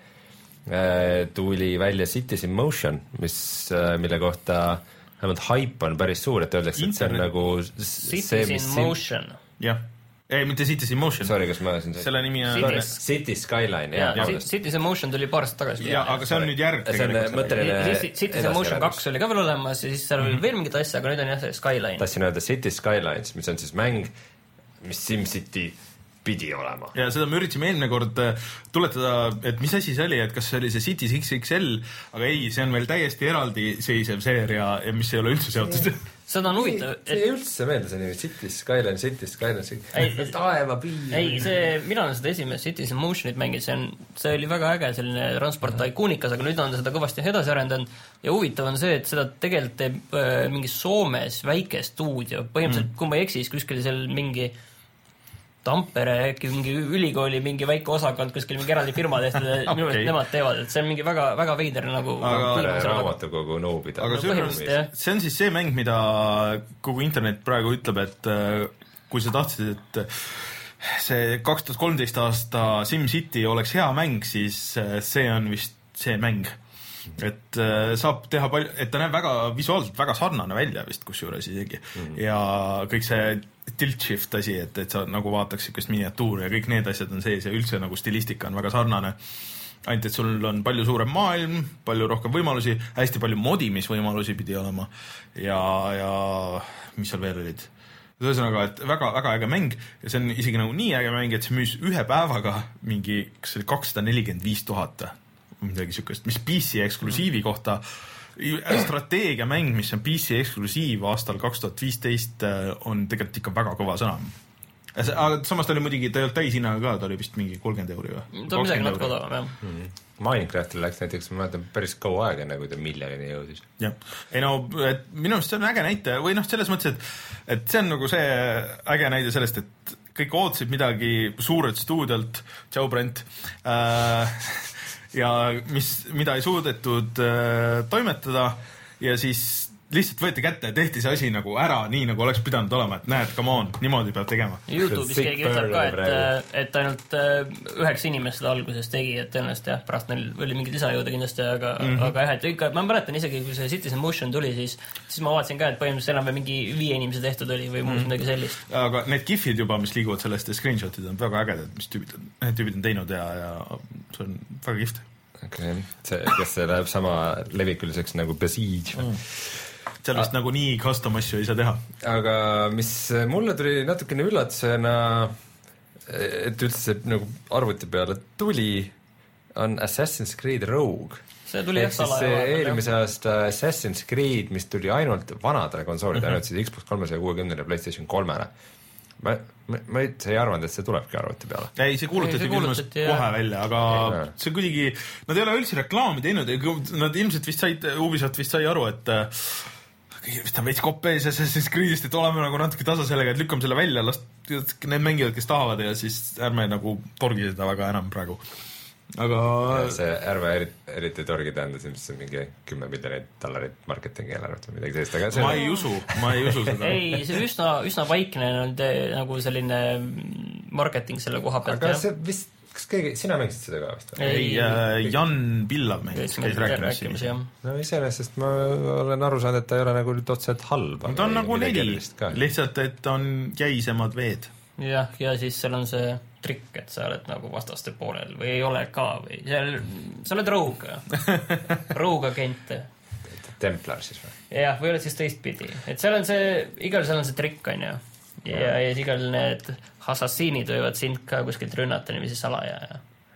tuli välja Cities in Motion, mis, mille kohta vähemalt hype on päris suur, et öeldakse, et see on nagu Cities in Motion. Jah. Ei, mitte Cities in Motion. Sorry, kas ma siin selle nimi on Cities, Cities Skyline. Ja, ja, Cities in Motion tuli paar aastat tagasi. Ja, aga see on nüüd järg. See on mõtteline Cities in Motion kaks oli ka veel olemas ja siis seal oli veel mingid asja, aga nüüd on jah see Skyline. Tahtsin öelda Cities Skylines, mis on siis mäng, mis SimCity pidi olema. Ja seda me üritasime eelmine kord tuletada, et mis asi see oli, et kas see oli see Cities X X L, aga ei, see on veel täiesti eraldi seisev seeria, mis ei ole üldse seotud. Seda on huvitav. See ei üldse meelde see nimi, Cities Skyline, Cities Skyline, taeva piir. Ei, see, mina olen seda esimest Cities in Motionit mängid, see, on, see oli väga äge selline transport ikuunikas, aga nüüd on seda kõvasti edasi arendanud ja huvitav on see, et seda tegelikult teeb äh, mingi Soomes väike stuudio, põhimõtteliselt mm. kui ma ei eksis, kuskil seal mingi Tampere, äkki mingi ülikooli mingi väike osakond, kuskil mingi eraldi firma tehtud ja okay. Minu nemad teevad, et see on mingi väga, väga veider nagu aga raamatukogu nõupida. Aga see on, see on siis see mäng, mida kogu internet praegu ütleb, et kui sa tahtsid, et see kaks tuhat kolmteist aasta SimCity oleks hea mäng, siis see on vist see mäng. Et saab teha palju, et ta näeb väga visuaalselt väga sarnane välja vist kusjuures isegi mm. ja kõik see tilt shift asi, et, et sa nagu vaataks ikkast miniatuuri ja kõik need asjad on sees ja üldse nagu stilistika on väga sarnane. Ainult, et sul on palju suurem maailm, palju rohkem võimalusi, hästi palju modimisvõimalusi pidi olema ja, ja mis seal veel olid? Ühesõnaga, et väga, väga äge mäng ja see on isegi nagu nii äge mäng, et see müüs ühe päevaga mingi kas oli kakssada nelikümmend viis tuhat midagi sükest, mis P C eksklusiivi kohta strateegiamäng, mis on P C eksklusiiv aastal kaks tuhat viisteist on tegelikult ikka väga kõva sõna. Aga samas ta oli muidugi, ta ei olnud täishinnaga ka, ta oli vist mingi kolmkümmend euri või? Ta on midagi natuke odavam, jah. Mm. Minecraftil läks näiteks, ma mäletan, päris kaua aega, enne kui ta miljonini jõudis. Jah. Ei no, et minu arust see on äge näite, või noh, selles mõttes, et, et see on nagu see äge näide sellest, et kõik ootsid midagi suurelt stuudiolt, tšau Brent, äh, ja mis, mida ei suudetud äh, toimetada ja siis lihtsalt võeti kätte ja tehti see asi nagu ära nii, nagu oleks pidanud olema, et näed, come on, niimoodi peab tegema. YouTube'is keegi ütleb ka, et, et ainult üheks inimest seda alguses tegi, et tõenäoliselt jah, pärast neil oli mingi lisajõude kindlasti, aga, mm-hmm. aga jah, et ikka, ma mäletan isegi, kui see Cities in Motion tuli, siis, siis ma vaatasin ka, et põhimõtteliselt enam mingi viie inimese tehtud oli või mm-hmm. midagi sellist. Aga need gifid juba, mis liiguvad sellest ja screenshotid on väga ägedad, mis tüübid on, tüübid on teinud ja, ja see on väga kihvt. Okay. See, kas see läheb sama levikuliseks nagu Besiege mm. seal vist nagu nii custom asju ei saa teha. Aga mis mulle tuli natukene üllatusena, et üldse nagu arvuti peale tuli, on Assassin's Creed Rogue. See tuli jah salaja. Eelmise aasta Assassin's Creed, mis tuli ainult vanadele konsoolid, mm-hmm. ainult siis Xbox kolmesaja kuuekümne ja PlayStation kolmele. Ma, ma, ma ei arvanud, et see tulebki arvuti peale. Ei, see kuulutati küll kohe välja, aga ja. See kuidagi, nad ei ole üldse reklaami teinud, nad ilmselt vist said, Ubisoft vist sai aru, et vist on veits koppe Assassin's Creedist, et oleme nagu natuke tasa sellega, et lükkame selle välja, last, need mängivad, kes tahavad ja siis ärme nagu torgi seda väga enam praegu. Aga ja see ärve eriti torgi tähendas ilmselt mingi kümme miljonit dollarit marketingi eelarvet või midagi sellist, aga see ma ei usu, ma ei usu seda. Ei, see üsna, üsna vaikne on te, nagu selline marketing selle koha pealt. Aga see vist, kas keegi, sina mängisid seda ka vist? Ei, äh, Jan Pillav mängis, käis rääkimas. No iseenesest ma olen aru saanud, et ta ei ole nagu otseselt halb. Ta on nagu neli, lihtsalt, et on jäisemad veed. Jah, ja siis seal on see trikk, et sa oled nagu vastaste poolel või ei ole ka või seal, sa oled rogue rogue agent Templar siis või? Jah, või oled siis teistpidi, et seal on see, igal seal on see trikk on ju ja, ja igal need assassiinid võivad sind ka kuskilt rünnata niiviisi salaja ja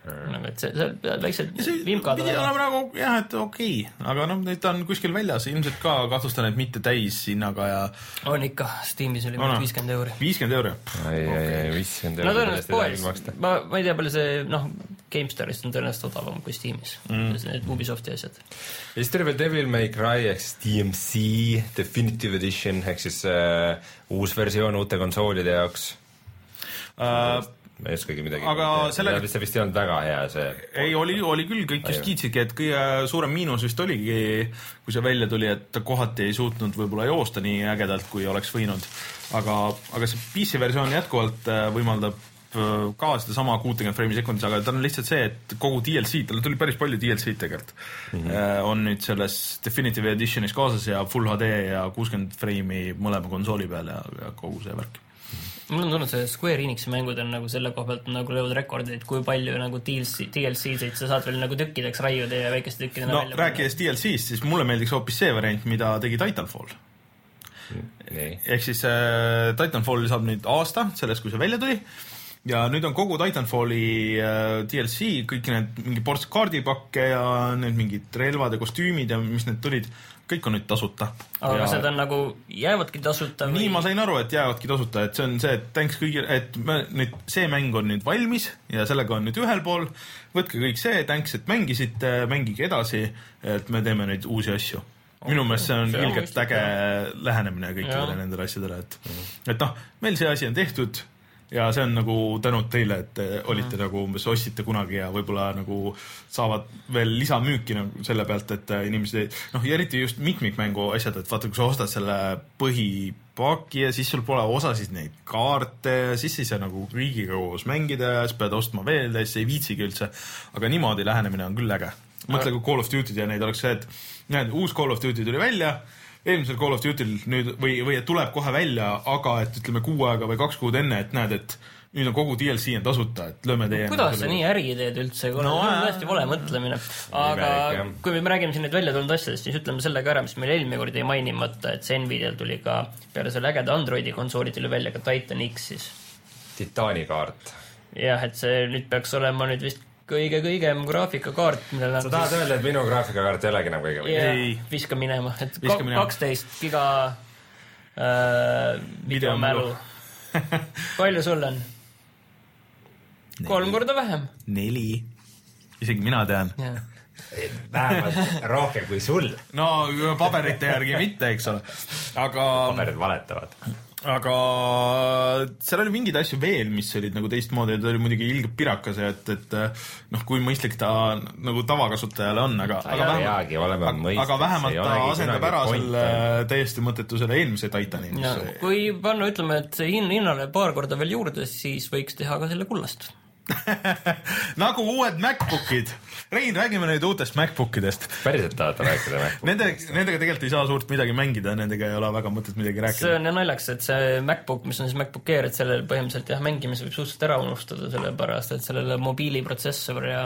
nagu, et see, see väiksed vimkad pidi olema nagu, jah, et okei okay. Aga noh, nüüd on kuskil väljas ilmselt ka kahtlustan, et mitte täis hinnaga ja on ikka, Steamis oli no, viiskümmend euri viiskümmend euri ai, ai, ai, viiskümmend euri no tõenäoliselt poes, ma, ma ei tea palju see noh, GameStarist on tõenäoliselt odavam kui Steamis mm. need Ubisofti asjad ja siis tuli veel Devil May Cry ehk siis D M C Definitive Edition ehk siis uh, uus versioon uute konsoolide jaoks uh, ma ei oskagi midagi aga selle... see vist ei olnud väga hea see ei, oli, oli küll, kõik just kiitsidki, et kõige suurem miinus vist oligi kui see välja tuli, et kohati ei suutnud võib-olla joosta nii ägedalt, kui oleks võinud aga, aga see P C versioon jätkuvalt võimaldab ka seda sama kuutekümmet freimi sekundis, aga ta on lihtsalt see, et kogu D L C, talle tuli päris palju D L C tegelikult mm -hmm. on nüüd selles Definitive Editionis kaasas ja Full H D ja kuuskümmend freimi mõlema konsooli peal ja, ja kogu see värk mul on tulnud see Square Enixi mängud on nagu selle koha pealt nagu löövad rekordeid, kui palju nagu D L C, D L C-sid sa saad veel nagu tükkideks raiuda ja väikeste tükkidena no, välja. No rääkides D L C-st, siis mulle meeldiks hoopis see variant, mida tegi Titanfall. Nee. Ehk siis äh, Titanfall saab nüüd aasta sellest, kui see välja tuli ja nüüd on kogu Titanfalli äh, D L C, kõik need mingi ports kaardipakke ja need mingid relvad ja kostüümid ja mis need tulid, kõik on nüüd tasuta. Aga ja... seda on nagu jäävadki tasuta või? Nii ma sain aru, et jäävadki tasuta, et see on see, et thanks kõigile, et me, nüüd, see mäng on nüüd valmis ja sellega on nüüd ühel pool, võtke kõik see, thanks, et mängisite, mängige edasi, et me teeme neid uusi asju. Minu meelest see on see ilgelt äge lähenemine kõikidele nendele asjadele, et, et noh, meil see asi on tehtud ja see on nagu tänud teile, et olite mm. nagu umbes ostsite kunagi ja võib-olla nagu saavad veel lisamüüki nagu selle pealt, et inimesed ei, noh, ja eriti just mitmikmängu asjad, et vaata, kui sa ostad selle põhipaki ja siis sul pole osasid neid kaarte ja siis ei saa nagu riigiga koos mängida ja siis pead ostma veel ja siis ei viitsigi üldse, aga niimoodi lähenemine on küll äge. Mõtle, kui Call of Duty ja neid oleks see, et näed, uus Call of Duty tuli välja, eelmisel Call of Duty'l nüüd või, või et tuleb kohe välja, aga et ütleme kuu aega või kaks kuud enne, et näed, et nüüd on kogu D L C on tasuta, et lööme teie... Kuidas sa nii äri teed üldse? No, on tõesti vale mõtlemine. Aga kui me räägime siin nüüd välja tulnud asjadest, siis ütleme selle ka ära, mis meil eelmine kord ei mainimata, et see Nvidial tuli ka peale selle ägeda Androidi konsooli tuli välja ka Titan X siis. Titaani kaart. Jah, et see nüüd peaks olema nüüd vist kõige-kõigem graafikakaart. Sa tahad siis... öelda, et minu graafikakaart ei olegi enam kõige või? Ei, viska minema. Et kaksteist giga äh, videomälu. Palju sul on? Neli. Kolm korda vähem. Neli. Isegi mina tean. Vähemalt rohkem kui sul. No paberite järgi mitte, eks ole. Aga... Paberid valetavad. Aga seal oli mingeid asju veel, mis olid nagu teistmoodi, ta oli muidugi ilgelt pirakas, et, et noh, kui mõistlik ta nagu tavakasutajale on, aga, aga, vähemalt, aga, mõistlik, aga vähemalt ta asendab ära selle täiesti mõttetu selle eelmise Titani. Ja, kui panna, ütleme, et see hinnale paar korda veel juurde, siis võiks teha ka selle kullast. Nagu uued MacBookid. Rein, räägime nüüd uutest MacBookidest. Päriselt tahad rääkida MacBookidest? Nende, nendega tegelikult ei saa suurt midagi mängida, nendega ei ole väga mõtet midagi rääkida. See on ja naljaks, et see MacBook, mis on siis MacBook Air, et sellel põhimõtteliselt jah, mängimise võib suhteliselt ära unustada selle pärast, et sellele mobiiliprotsessor ja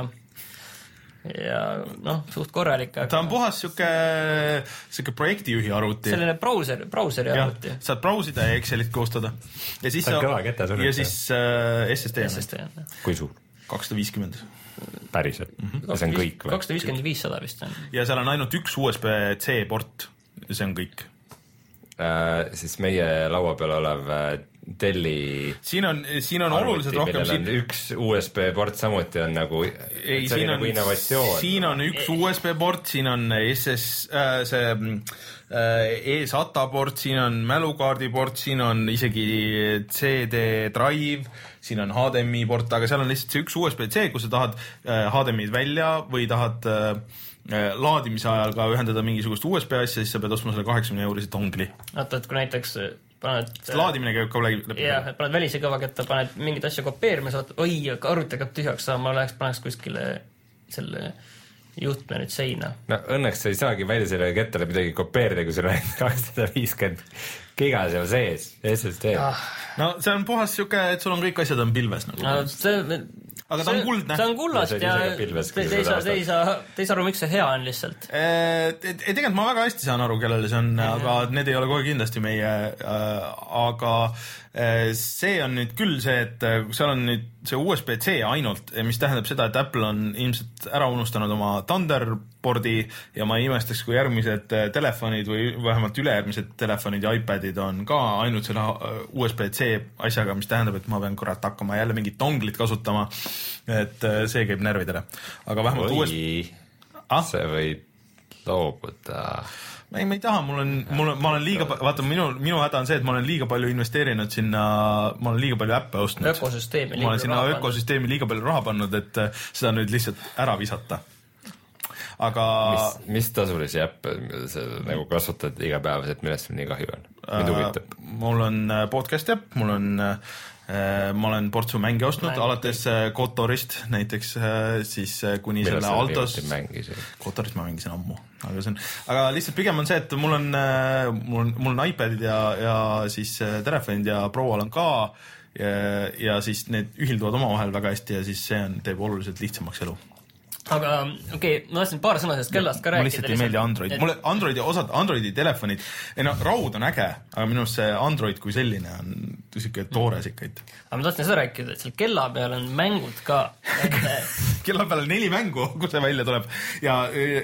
ja noh, suht korralik. Aga... Ta on puhas siuke, siuke projektijuhi arvuti. Selline browser, browseri arvuti. Saad brausida ja Excelit koostada. Ja siis, sa... kõva kette sul. Ja siis äh, S S D. S S D, jah. Kui suur? kakssada viiskümmend. Päriselt. Mm-hmm. Ja see on kõik või? kakssada viiskümmend viissada vist on. Ja seal on ainult üks U S B C port. Ja see on kõik. Äh, siis meie laua peal olev Delli siin on, siin on oluliselt rohkem siin... üks U S B port samuti on nagu ei, see on nagu innovatsioon. Siin on üks U S B port, siin on S S äh, see äh, eSATA port, siin on mälukaardi port, siin on isegi C D drive, siin on H D M I port, aga seal on lihtsalt see üks U S B C, kui sa tahad äh, H D M I-d välja või tahad äh, laadimise ajal ka ühendada mingisugust U S B asja, siis sa pead ostma selle kaheksakümne eurisi tongli. Oota, et kui näiteks paned... Laadimine käib ka läbi. Jah, et paned välise kõvaketta, paned mingit asja kopeerima, saad, oi, arvuti hakkab tühjaks saama, läheks, paneks kuskile selle juhtme nüüd seina. No õnneks sa ei saagi välja selle kettale midagi kopeerida, kui sul on kakssada viiskümmend giga seal sees, S S D. Ah. No see on puhas siuke, et sul on kõik asjad on pilves nagu. No, see... aga ta on kuldne. See on kullast ja, ja te, te, ei saa, te, ei saa, te ei saa aru, miks see hea on lihtsalt. E, tegelikult ma väga hästi saan aru, kellele see on, mm-hmm. aga need ei ole kohe kindlasti meie, äh, aga äh, see on nüüd küll see, et seal on nüüd see U S B C ainult, mis tähendab seda, et Apple on ilmselt ära unustanud oma Thunderboardi ja ma ei imestaks, kui järgmised telefonid või vähemalt ülejärgmised telefonid ja iPadid on ka ainult selle U S B C asjaga, mis tähendab, et ma pean kurat hakkama jälle mingit donglit kasutama, et see käib närvidele. Aga vähemalt või U S B... ah? see võib loobuda. ei, ma ei taha, mul on, mul on, ma olen liiga, vaata, minu, minu häda on see, et ma olen liiga palju investeerinud sinna, ma olen liiga palju äppe ostnud. Ökosüsteemi ma olen sinna ökosüsteemi liiga palju raha pannud, et seda nüüd lihtsalt ära visata. Aga... Mis, mis tasulisi äppe sa nagu kasutad igapäevaselt, millest sul nii kahju on? Mind huvitab. Mul on podcast äpp, mul on... ma olen portsu mänge ostnud, Mängi. alates Kotorist näiteks, siis kuni Mille selle Altos. Kotorist ma mängisin ammu, aga see on, aga lihtsalt pigem on see, et mul on, mul on, mul on iPadid ja, ja siis telefonid ja Proal on ka ja, ja siis need ühilduvad omavahel väga hästi ja siis see on, teeb oluliselt lihtsamaks elu. Aga okei, okay, ma tahtsin paar sõna sellest kellast ka rääkida. Mulle lihtsalt ei meeldi Android. Et... Mulle Androidi osad, Androidi telefonid, ei no raud on äge, aga minu see Android kui selline on tõsike toores ikka. Aga ma tahtsin seda rääkida, et seal kella peal on mängud ka. Et... kella peal on neli mängu, kui see välja tuleb. Ja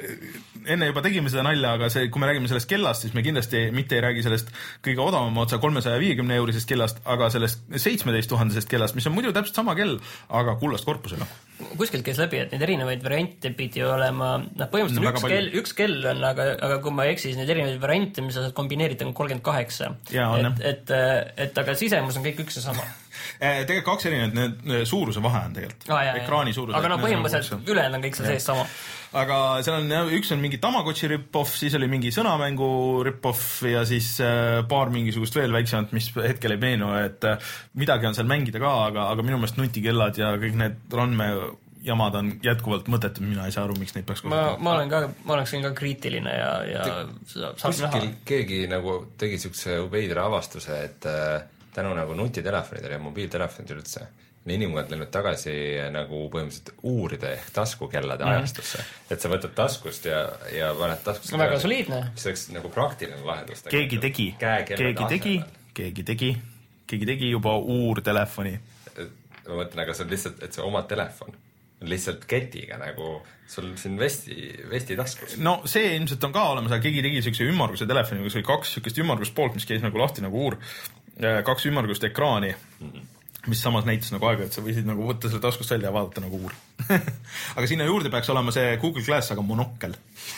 enne juba tegime seda nalja, aga see, kui me räägime sellest kellast, siis me kindlasti mitte ei räägi sellest kõige odavama otsa kolmesaja viiekümne eurisest kellast, aga sellest seitsmeteist tuhandesest kellast, mis on muidu täpselt sama kell, aga kullast korpusega. Kuskilt käis läbi, et neid erinevaid variante pidi olema, noh põhimõtteliselt no, üks, kell, üks kell on, aga, aga kui ma eksis, neid erinevaid variante, mis sa saad kombineerida, on kolmkümmend kaheksa. Et, et, et aga sisemus on kõik üks ja sama. Tegelikult kaks erinevat, need suuruse vahe on tegelikult. Ah, jah, ekraani suuruse. Aga no põhimõtteliselt ülejäänud on kõik seal sees sama. Aga seal on, üks on mingi Tamagotchi rip-off, siis oli mingi sõnamängu rip-off ja siis paar mingisugust veel väiksemat, mis hetkel ei meenu, et midagi on seal mängida ka, aga, aga minu meelest nutikellad ja kõik need randme jamad on jätkuvalt mõttetud, mina ei saa aru, miks neid peaks ma, ma olen ka, ma oleksin ka kriitiline ja, ja saaks näha. Keegi nagu tegi siukse veidra avastuse, et tänu nagu nutitelefonidele ja mobiiltelefonidele üldse inimkond läinud tagasi nagu põhimõtteliselt uurida ehk taskukellade mm. ajastusse. Et sa võtad taskust ja, ja paned taskust. No väga soliidne. See oleks nagu praktiline lahendus. Keegi tegi, keegi tegi, keegi tegi, keegi tegi juba uurtelefoni. Ma mõtlen, aga see on lihtsalt, et see oma telefon on lihtsalt ketiga nagu sul siin vesti, vesti taskus. No see ilmselt on ka olemas, aga keegi tegi siukse ümmarguse telefoni, kus oli kaks siukest ümmargust poolt, mis käis nagu lahti nagu uur, kaks ümmargust ekraani. Mm-hmm. Mis samas näitas nagu aega, et sa võisid nagu võtta selle taskust välja ja vaadata nagu uur. Aga sinna juurde peaks olema see Google Glass, aga monokkel.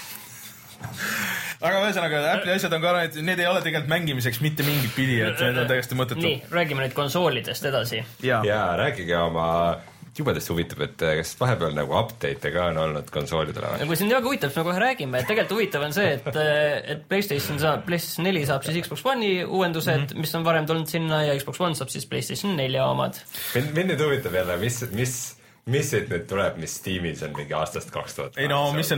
Aga ühesõnaga, Apple'i asjad on ka, need ei ole tegelikult mängimiseks mitte mingit pidi, et need on täiesti mõttetu. Nii, räägime nüüd konsoolidest edasi. Ja, ja rääkige oma... Jubedest huvitab, et kas vahepeal nagu update ka on olnud konsoolidele? Ja kui see on väga huvitab, siis me kohe räägime, et tegelikult huvitav on see, et, et PlayStation, saab, PlayStation neli saab siis Xbox One'i uuendused, mm-hmm. mis on varem tulnud sinna ja Xbox One saab siis PlayStation nelja omad. Mind, mind nüüd huvitab jälle, mis, mis, mis siit nüüd tuleb, mis Steamis on mingi aastast kaks tuhat. Ei no, mis on...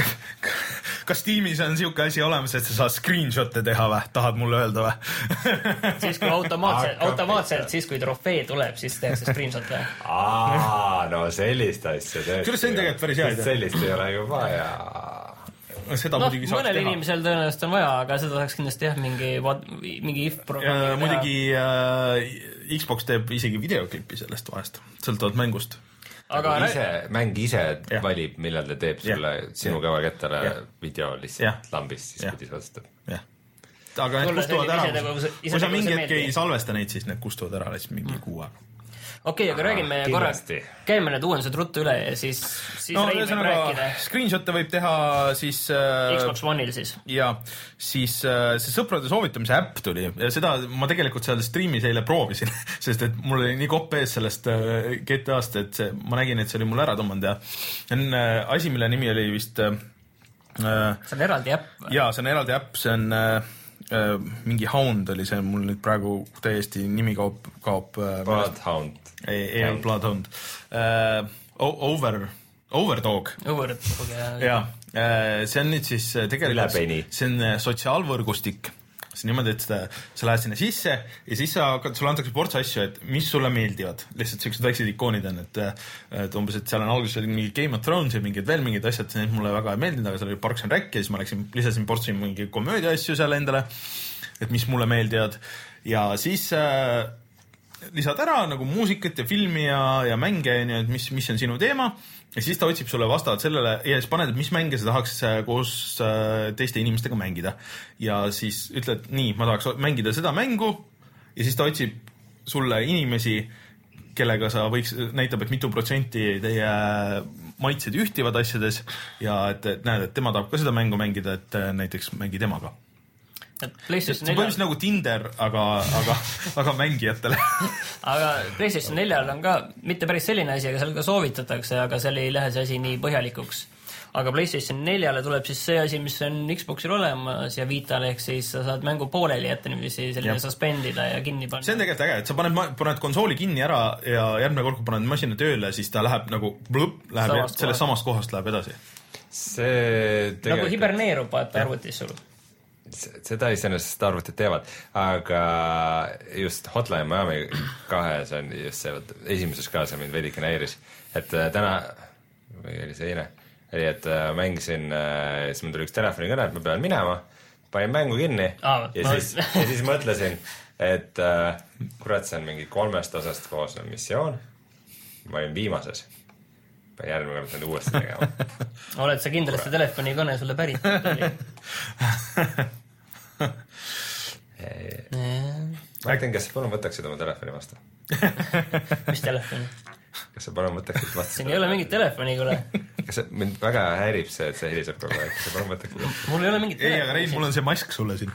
Kas Steamis on siuke asi olemas, et sa saad screenshot'e teha või? Tahad mulle öelda või? Siis kui automaatselt, automaatselt siis kui trofee tuleb, siis tehakse screenshot'e. Aa, no sellist asja tõesti. Kuidas see on tegelikult päris hea idea? Sellist ei ole ju vaja. Seda no, mõnel inimesel tõenäoliselt on vaja, aga seda saaks kindlasti jah, mingi, mingi if-programmi. Muidugi äh, Xbox teeb isegi videoklipi sellest vahest, sõltuvalt mängust. Aga ise, mäng ise ja. valib, millal ta teeb sulle ja. sinu kõva kättele ja. video lihtsalt ja. lambist, siis pidi otsustab. Aga need kustuvad ära, kui sa mingi hetk ei salvesta neid, siis need kustuvad ära lihtsalt mingi mm. kuu aega. Okei, okay, aga räägime korra, käime need uuendused ruttu üle ja siis, siis no, räägime rääkida. Screenshot'e võib teha siis... Xbox One'il siis. Ja, siis see sõprade soovitamise äpp tuli ja seda ma tegelikult seal streamis eile proovisin, sest et mul oli nii kopp ees sellest G T A-st, et see, ma nägin, et see oli mul ära tõmmanud ja on asi, mille nimi oli vist... See on eraldi äpp? Jaa, see on eraldi äpp, see on... Uh, mingi Hound oli see, mul nüüd praegu täiesti nimi kaob, kaob uh, Bloodhound ei, ei ole Bloodhound uh, Over Overdog Overdog, jah ja, uh, see on nüüd siis tegelikult see on sotsiaalvõrgustik see niimoodi, et seda, sa lähed sinna sisse ja siis sa hakkad, sulle antakse ports asju, et mis sulle meeldivad. Lihtsalt sellised väiksed ikoonid on, et, et umbes, et seal on alguses oli mingi Game of Thrones ja mingid veel mingid asjad, need mulle väga ei meeldinud, aga seal oli Parks and Rec ja siis ma läksin, lisasin portsi mingi komöödia asju seal endale, et mis mulle meeldivad. Ja siis äh, lisad ära nagu muusikat ja filmi ja, ja mänge, et mis, mis on sinu teema ja siis ta otsib sulle vastavalt sellele ja siis paned, mis mänge sa tahaks koos teiste inimestega mängida. Ja siis ütled, nii, ma tahaks mängida seda mängu ja siis ta otsib sulle inimesi, kellega sa võiks, näitab, et mitu protsenti teie maitsed ühtivad asjades ja et, et näed, et tema tahab ka seda mängu mängida, et näiteks mängi temaga. PlayStation see on põhimõtteliselt nagu Tinder, aga, aga, aga mängijatele. Aga PlayStation neljal on ka mitte päris selline asi, aga seal ka soovitatakse, aga seal ei lähe see asi nii põhjalikuks. Aga PlayStation neljale tuleb siis see asi, mis on Xboxil olemas ja Vitale, ehk siis sa saad mängu pooleli jätta niiviisi selline ja. Suspendida ja kinni panna. See on tegelikult äge, et sa paned, paned konsooli kinni ära ja järgmine kord, kui paned masina tööle, siis ta läheb nagu blõp, läheb samast sellest samast kohast läheb edasi. See tegelikult... Nagu hiberneerub vaata arvutis sul. Seda iseenesest arvutid teevad, aga just Hotline Miami kahes on just see, esimeses ka see mind veidike näiris, et täna, või oli see eile, oli, et mängisin, siis mul tuli üks telefonikõne, et ma pean minema, panin mängu kinni ah, ja, ma... siis, ja siis mõtlesin, et kurat, see on mingi kolmest osast koosnev missioon, ma olin viimases. Järgmine kord nüüd uuesti tegema. Oled sa kindel, et see telefonikõne sulle pärit oli? Ma äkki, kas sa palun võtaksid oma telefoni vastu? Mis telefoni? Kas sa palun võtaksid vastu? Siin ei ole mingit telefoni, kuule. Kas see, mind väga häirib see, et see heliseb kogu aeg. Kas sa palun võtaksid vastu? Mul ei ole mingit telefoni. Ei, aga Rein, mul on see mask sulle siin.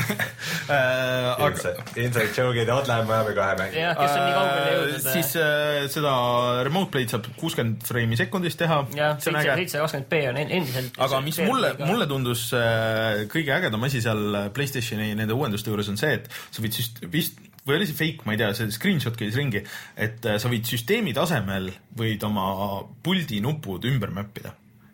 Inside joke'id ja Hotline Miami kahe mängi. Jah, kes on nii kaugele jõudnud. Siis seda remote play'd saab kuuskümmend freimi sekundist teha. Jah, seitse kakskümmend p on endiselt. Aga mis mulle, mulle tundus kõige ägedam asi seal PlayStationi nende uuenduste juures on see, et sa võid süst, vist, või oli see fake, ma ei tea, see screenshot käis ringi, et sa võid süsteemi tasemel võid oma puldi nupud ümber mäppida.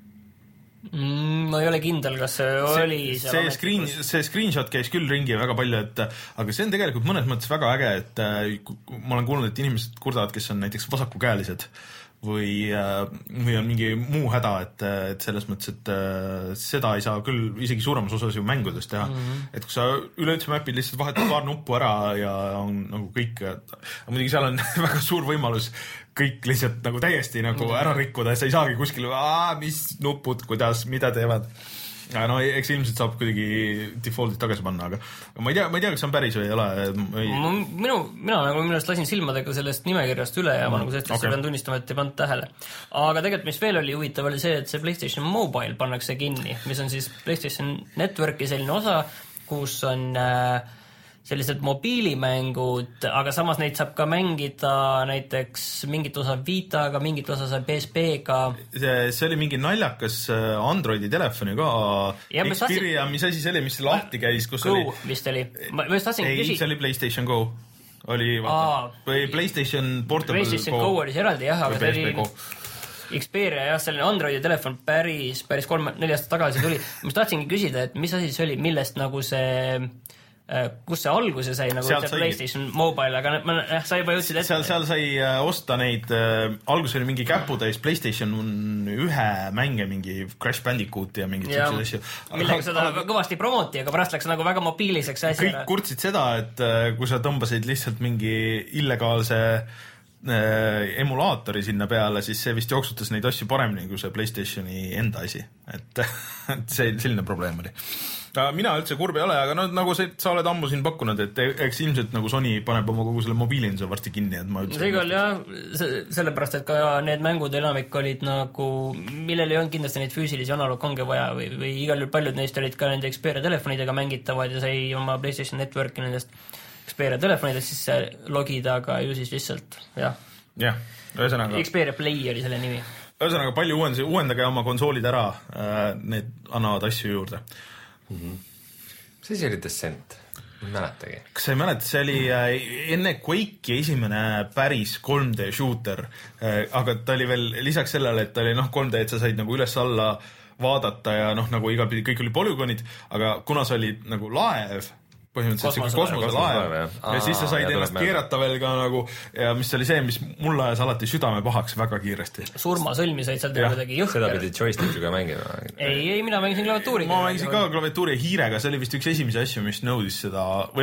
Mm, ma ei ole kindel, kas see, see oli see, see, screen, see screenshot käis küll ringi väga palju, et aga see on tegelikult mõnes mõttes väga äge, et ma olen kuulnud, et inimesed kurdavad, kes on näiteks vasakukäelised või, või on mingi muu häda, et, et selles mõttes, et seda ei saa küll isegi suuremas osas ju mängudes teha. Mm-hmm. Et kui sa üleüldse mäpid lihtsalt vahetad paar nuppu ära ja on nagu kõik, muidugi seal on väga suur võimalus kõik lihtsalt nagu täiesti nagu ära rikkuda, sa ei saagi kuskil, mis nupud, kuidas, mida teevad. No eks ilmselt saab kuidagi defaultid tagasi panna, aga ma ei tea, ma ei tea, kas see on päris või ei ole. Ei... Minu, mina nagu minu lasin silmadega sellest nimekirjast üle ja mm, ma nagu sellest okay. pean tunnistama, et ei pannud tähele. Aga tegelikult, mis veel oli huvitav, oli see, et see PlayStation Mobile pannakse kinni, mis on siis PlayStation Networki selline osa, kus on äh, sellised mobiilimängud, aga samas neid saab ka mängida näiteks mingit osa Vitaga, mingit osa saab P S P-ga. See, see oli mingi naljakas Androidi telefoni ka. Ja, Xperia, mis asi see oli, mis lahti käis, kus Go, oli... vist oli. Ma just tahtsin ei, küsi... see oli PlayStation Go. Oli, vaata. Või PlayStation Portable PlayStation Go. Go oli see eraldi, jah, aga see oli... Xperia, jah, selline Androidi telefon päris, päris kolm, neli aastat tagasi tuli. Ma tahtsingi küsida, et mis asi see oli, millest nagu see... kus see alguse sai, nagu see PlayStation sai... Mobile, aga ma, eh, sa juba jõudsid ette. Seal, seal sai osta neid, äh, alguses oli mingi käputäis PlayStation ühe mänge, mingi Crash Bandicoot ja mingid sellised asju. Millega seda aga... kõvasti promooti, aga pärast läks nagu väga mobiiliseks asja. Kõik kurtsid seda, et kui sa tõmbasid lihtsalt mingi illegaalse äh, emulaatori sinna peale, siis see vist jooksutas neid asju paremini kui see PlayStationi enda asi. Et, et see selline probleem oli. Mina üldse kurb ei ole, aga no, nagu see, sa oled ammu siin pakkunud, et eks ilmselt nagu Sony paneb oma kogu selle mobiilinduse varsti kinni, et ma üldse... Seegal jah, sellepärast, et ka need mängud enamik olid nagu, millel ei olnud kindlasti neid füüsilisi analoogkonge vaja või, või igal juhul paljud neist olid ka nende Xperia telefonidega mängitavad ja sai oma PlayStation Networki nendest Xperia telefonidest siis logida, aga ju siis lihtsalt, jah. Jah, ühesõnaga... Xperia Play oli selle nimi. Ühesõnaga, palju uuendusi, uuendage oma konsoolid ära, need annavad asju juurde. Mm-hmm. See oli Descent, ma ei mäletagi. Kas sa ei mäleta, see oli enne Quake'i esimene päris kolm D shooter, aga ta oli veel lisaks sellele, et ta oli noh, kolm D, et sa said nagu üles-alla vaadata ja noh, nagu igal pidi kõik oli polügoonid, aga kuna sa oli nagu laev, põhimõtteliselt kosmoselaev ja, ja siis sa said ennast keerata veel ka nagu ja mis oli see, mis mulle ajas alati südame pahaks väga kiiresti. Surmasõlmi said seal teha kuidagi jõhker. Seda pidi joystick'iga mängima. Ei, ei, mina mängisin klaviatuuriga. Ma mängisin ka klaviatuuri hiirega, see oli vist üks esimese asju, mis nõudis seda või noh,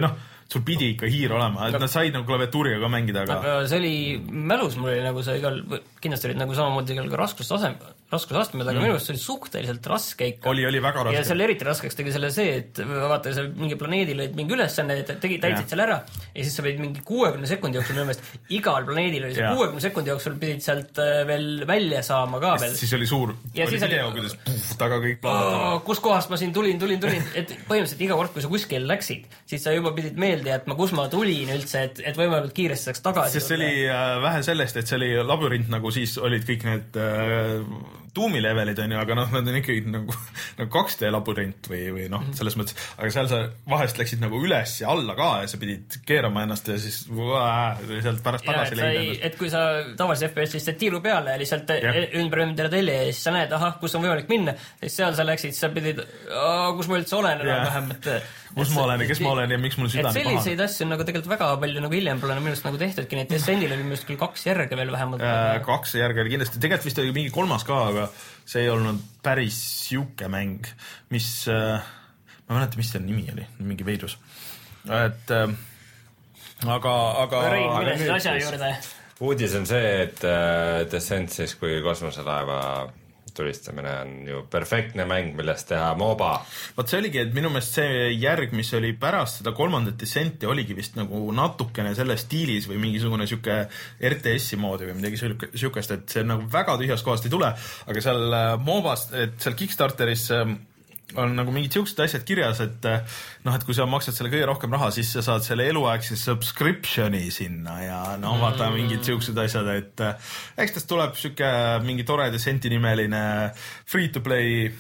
sul pidi ikka hiir olema, et nad said nagu klaviatuuriga ka mängida, aga... aga see oli, mälus mul oli nagu see igal, kindlasti olid nagu samamoodi igal ka raskustasem, raskusastmed, aga mm. minu arust see oli suhteliselt raske ikka. Oli, oli väga raske. Ja seal eriti raskeks tegi selle see, et vaata, sa mingi planeedil olid mingi ülesanne, tegi, täitsid seal ära ja siis sa pidid mingi kuuekümne sekundi jooksul, minu meelest igal planeedil oli see kuuekümne sekundi jooksul pidid sealt veel välja saama ka veel. Siis oli suur, ja oli video, oli... kuidas puh, taga kõik planeetama. Kus kohast ma siin tulin, tulin, tulin, et põhimõtteliselt iga kord, kui sa kuskil läksid, siis sa juba pidid meelde, et ma kus ma tulin üldse, et, et võimalikult kiiresti saaks tagasi. Sest see oli äh, vähe sellest, et see oli labürint, nagu siis olid kõik need äh, tuumilevelid on ju, aga noh, nad on ikkagi nagu, nagu kaks D labürint või, või noh, selles mõttes, aga seal sa vahest läksid nagu üles ja alla ka ja sa pidid keerama ennast ja siis vää, sealt pärast tagasi ja, leida ennast. Et kui sa tavaliselt F P S lihtsalt tiiru peale ja lihtsalt ja. ümber ümber telli ja siis sa näed, ahah, kus on võimalik minna, siis seal sa läksid, sa pidid, kus ma üldse olen enam-vähem, et kus ma olen ja kes ma olen ja miks mul süda nii paha. Et selliseid asju nagu tegelikult väga palju nagu hiljem pole minu arust nagu tehtudki, neid Descendil oli minu arust küll kaks järge veel vähemalt. Äh, kaks järge oli kindlasti, tegelikult vist oli mingi kolmas ka, aga see ei olnud päris siuke mäng, mis, äh, ma mäleta, mis see nimi oli, mingi veidrus. Et äh, aga, aga... Rein, mille siis asja juurde? Uudis on see, et äh, Descent siis kui kosmoselaeva tulistamine on ju perfektne mäng, millest teha MOBA. Vaat see oligi, et minu meelest see järg, mis oli pärast seda kolmandat Descenti, oligi vist nagu natukene selle stiilis või mingisugune siuke R T S-i moodi või midagi siukest, et see nagu väga tühjast kohast ei tule, aga seal MOBA-s, et seal Kickstarteris on nagu mingid siuksed asjad kirjas, et noh, et kui sa maksad selle kõige rohkem raha, siis sa saad selle eluaegse subscriptioni sinna ja no vaata mingid siuksed asjad, et eks tast tuleb siuke mingi tore Descenti nimeline free-to-play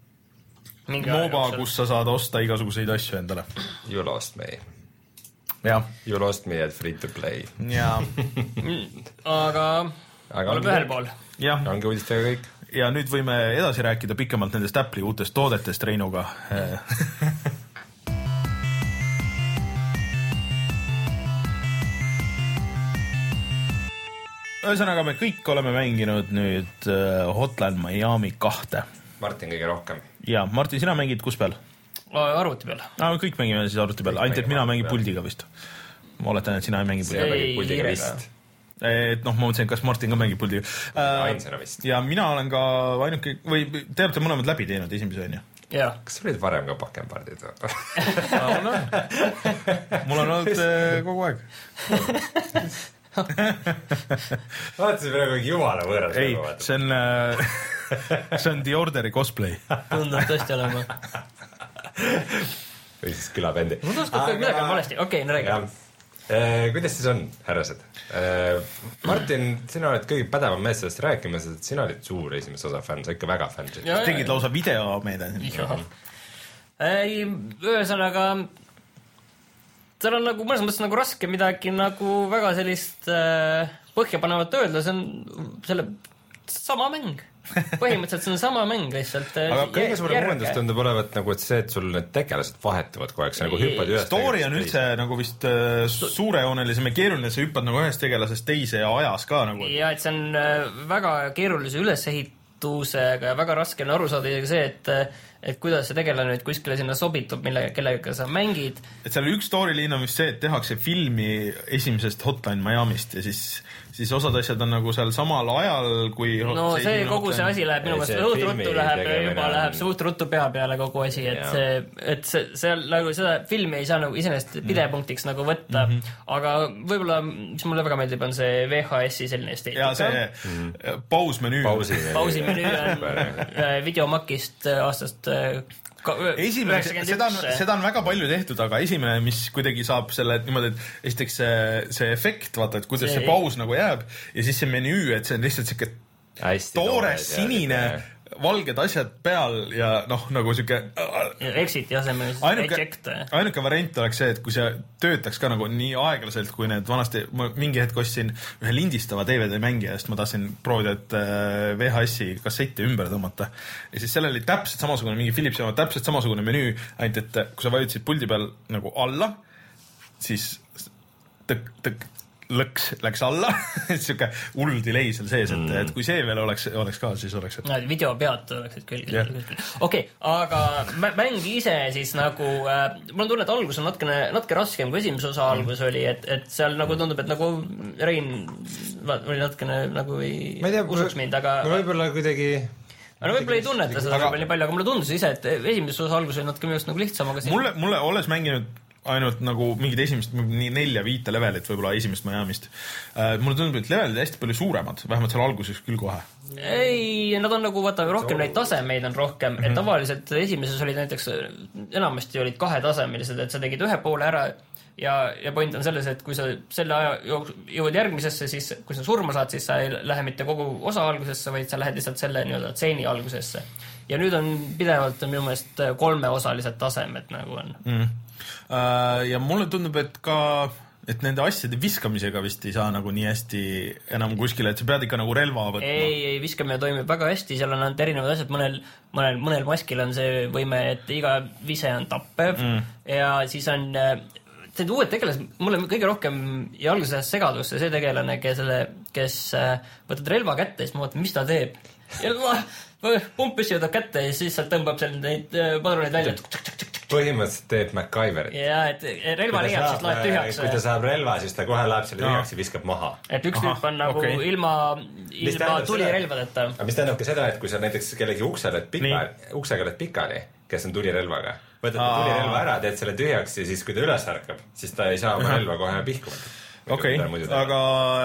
MOBA, kus sa saad osta igasuguseid asju endale. You lost me. Ja. You lost me at free-to-play. Ja. aga aga oleb ühel pool. Ja. Ongi uudistega kõik. Ja nüüd võime edasi rääkida pikemalt nendest Apple'i uutest toodetest Reinuga. Ühesõnaga, me kõik oleme mänginud nüüd Hotline Miami kahte. Martin kõige rohkem. Ja, Martin, sina mängid kus peal? Arvuti peal. Ah, kõik mängime siis arvuti peal, ainult et mina mängin puldiga vist. Ma oletan, et sina ei mängi puldiga. See puldiga vist. Et noh, ma mõtlesin, kas Martin ka mängib puldiga. Ainsana vist. Ja mina olen ka ainuke, või te olete mõlemad läbi teinud esimese on ju? Ja. Kas olid varem ka pakempardid? Mul on olnud kogu aeg. Vaatasin praegu jumala võõras. Ei, see on, see on The Orderi cosplay. Tundub tõesti olema. Või siis külabändi. Mul tõskab kõik midagi valesti. Okei, no räägi. Eh, kuidas siis on, härrased? Eh, Martin, sina oled kõige pädevam mees sellest rääkimas, et sina olid suur esimese osa fänn, sa ikka väga fänn. Tegid lausa videomeede. Ei, ühesõnaga seal on nagu mõnes mõttes nagu raske midagi nagu väga sellist äh, põhjapanevat öelda, see on selle sama mäng. Põhimõtteliselt see on sama mäng lihtsalt. Aga kõige suurem uuendus tundub olevat nagu, et see, et sul need tegelased vahetuvad kogu aeg, see nagu hüppad ühest. Story on üldse nagu vist äh, suurejoonelisem ja keeruline, sa hüppad nagu ühest tegelasest teise ja ajas ka nagu. Ja, et see on äh, väga keerulise ülesehitusega ja väga raske on aru saada see, et et kuidas see tegelane nüüd kuskile sinna sobitub, mille, kellega sa mängid. Et seal üks storyline on vist see, et tehakse filmi esimesest Hotline Miamist ja siis, siis osad asjad on nagu seal samal ajal, kui... No see, see kogu Hotline... see asi läheb minu mõttes õhut-ruttu läheb juba läheb see õhut-ruttu pea peale kogu asi, et see, et see, seal nagu seda filmi ei saa nagu isenest pidepunktiks nagu võtta, mm -hmm. aga võib-olla, mis mulle väga meeldib, on see V H S-i selline esteetika. Ja see mm -hmm. pausmenüü. Pausimenüü on videomakist aastast esimene, seda on, seda on väga palju tehtud, aga esimene, mis kuidagi saab selle niimoodi, et esiteks see, see efekt, vaata, et kuidas see, see paus nagu jääb ja siis see menüü, et see on lihtsalt siuke toore, sinine, valged asjad peal ja noh, nagu siuke exiti asemel ainuke, ainuke variant oleks see, et kui see töötaks ka nagu nii aeglaselt, kui need vanasti, ma mingi hetk ostsin ühe lindistava D V D mängija, sest ma tahtsin proovida, et V H S-i kassette ümber tõmmata ja siis sellel oli täpselt samasugune, mingi Philipsi oma täpselt samasugune menüü, ainult et kui sa vajutasid puldi peal nagu alla, siis tõk, tõk lõks läks alla siuke hull delay seal sees, et, et kui see veel oleks, oleks ka, siis oleks et... no, video pealt oleksid küll yeah. okei okay,, aga mäng ise siis nagu äh, mul on tunne, et algus on natukene, natuke raskem kui esimese osa algus oli, et, et seal nagu tundub, et nagu Rein oli natukene nagu ei ma ei tea, usuks mind, aga no võib-olla kuidagi no võib-olla ei tunneta seda aga... nii palju, aga mulle tundus ise, et esimese osa algus oli natuke minu nagu lihtsam, aga siin... mulle, mulle olles mänginud ainult nagu mingid esimest nii nelja-viite levelit võib-olla esimest Miamist. Uh, mulle tundub, et levelid hästi palju suuremad, vähemalt seal alguses küll kohe. Ei, nad on nagu, vaata, rohkem neid tasemeid on rohkem, mm-hmm. et tavaliselt esimeses olid näiteks, enamasti olid kahetasemelised, et sa tegid ühe poole ära ja, ja point on selles, et kui sa selle aja jõuad järgmisesse, siis kui sa surma saad, siis sa ei lähe mitte kogu osa algusesse, vaid sa lähed lihtsalt selle nii-öelda tseeni algusesse. Ja nüüd on pidevalt on minu meelest kolmeosalised tasemed nagu on. Mm. Ja mulle tundub, et ka et nende asjade viskamisega vist ei saa nagu nii hästi enam kuskile, et sa pead ikka nagu relva võtma. Ei, ei, viskamine toimib väga hästi, seal on ainult erinevad asjad, mõnel, mõnel, mõnel maskil on see võime, et iga vise on tappev mm. ja siis on need uued tegelased, mulle kõige rohkem ja alguses segadusse see tegelane, kes, kes võtad relva kätte ja siis ma vaatan, mis ta teeb. Ja pumpüssi võtab kätte ja siis sealt tõmbab seal neid padruneid välja. Põhimõtteliselt teeb MacGyverit. Ja, et relva leiab, siis laeb tühjaks. Kui ta saab relva, siis ta kohe laeb selle tühjaks ja viskab maha. Et üks tüüp on nagu okay. ilma, ilma tulirelvadeta. Aga mis tähendab ka seda, et kui sa näiteks kellegi uksele pikali, uksega oled pikali, kes on tulirelvaga, võtad ta tulirelva ära, teed selle tühjaks ja siis kui ta üles ärkab, siis ta ei saa oma relva kohe pihkuma. Okei, aga...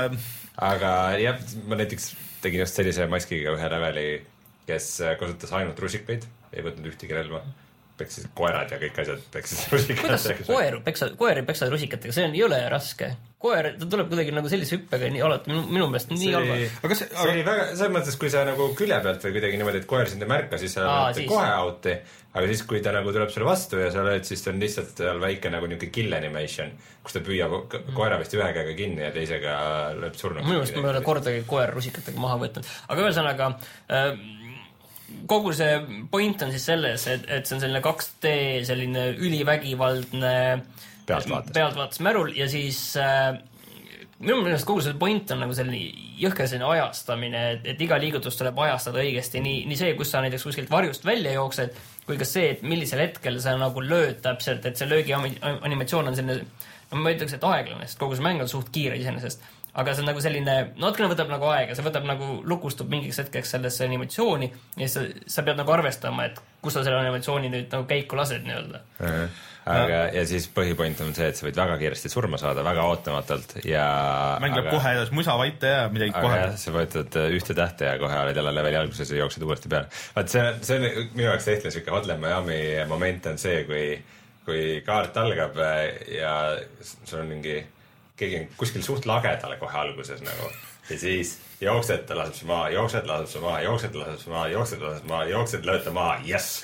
Aga jah, ma näiteks tegin just sellise maskiga ühe leveli, kes kasutas ainult rusikaid, ei võtnud ühtegi relva. Peksid koerad ja kõik asjad peksid rusikatega. Kuidas koeru peksa, koeri peksad rusikatega? See on jõle raske. Koer, ta tuleb kuidagi nagu sellise hüppega nii alati minu, minu meelest nii halva. Aga see, see oli väga, selles mõttes, kui sa nagu külje pealt või kuidagi niimoodi, et koer sind ei märka, siis sa Aa, siis. kohe out'i, aga siis kui ta nagu tuleb sulle vastu ja sa oled, siis ta on lihtsalt seal väike nagu niuke kill animation, kus ta püüab koera vist ühe käega kinni ja teisega lööb surnuks. Minu meelest ma ei ole kordagi koer rusikatega maha võtnud. Aga ühesõnaga äh, kogu see point on siis selles, et, et see on selline kaks D selline ülivägivaldne pealtvaates, pealtvaates märul ja siis äh, minu meelest kogu see point on nagu selline jõhker selline ajastamine, et, et iga liigutus tuleb ajastada õigesti, nii, nii see, kus sa näiteks kuskilt varjust välja jooksed, kui ka see, et millisel hetkel sa nagu lööd täpselt, et see löögi animatsioon on selline, no ma ütleks, et aeglane, sest kogu see mäng on suht kiire iseenesest. Aga see on nagu selline, natukene võtab nagu aega, see võtab nagu, lukustub mingiks hetkeks sellesse animatsiooni ja sa, sa pead nagu arvestama, et kus sa selle animatsiooni nüüd nagu käiku lased nii-öelda. Aga, ja siis põhipoint on see, et sa võid väga kiiresti surma saada, väga ootamatult ja... Mäng läheb kohe edasi, musa vaite ja midagi aga kohe. Jah, sa võtad ühte tähte ja kohe oled jälle leveli alguses ja jooksed uuesti peale. Vaat see, see on minu jaoks tehti siuke Hotline Miami moment on see, kui, kui kaart algab ja sul on mingi... keegi on kuskil suht lagedale kohe alguses nagu ja siis jooksed, ta laseb su maha, jooksed, laseb su maha, jooksed, laseb su maha, jooksed, laseb su maha, jooksed, lööd ta maha, jess!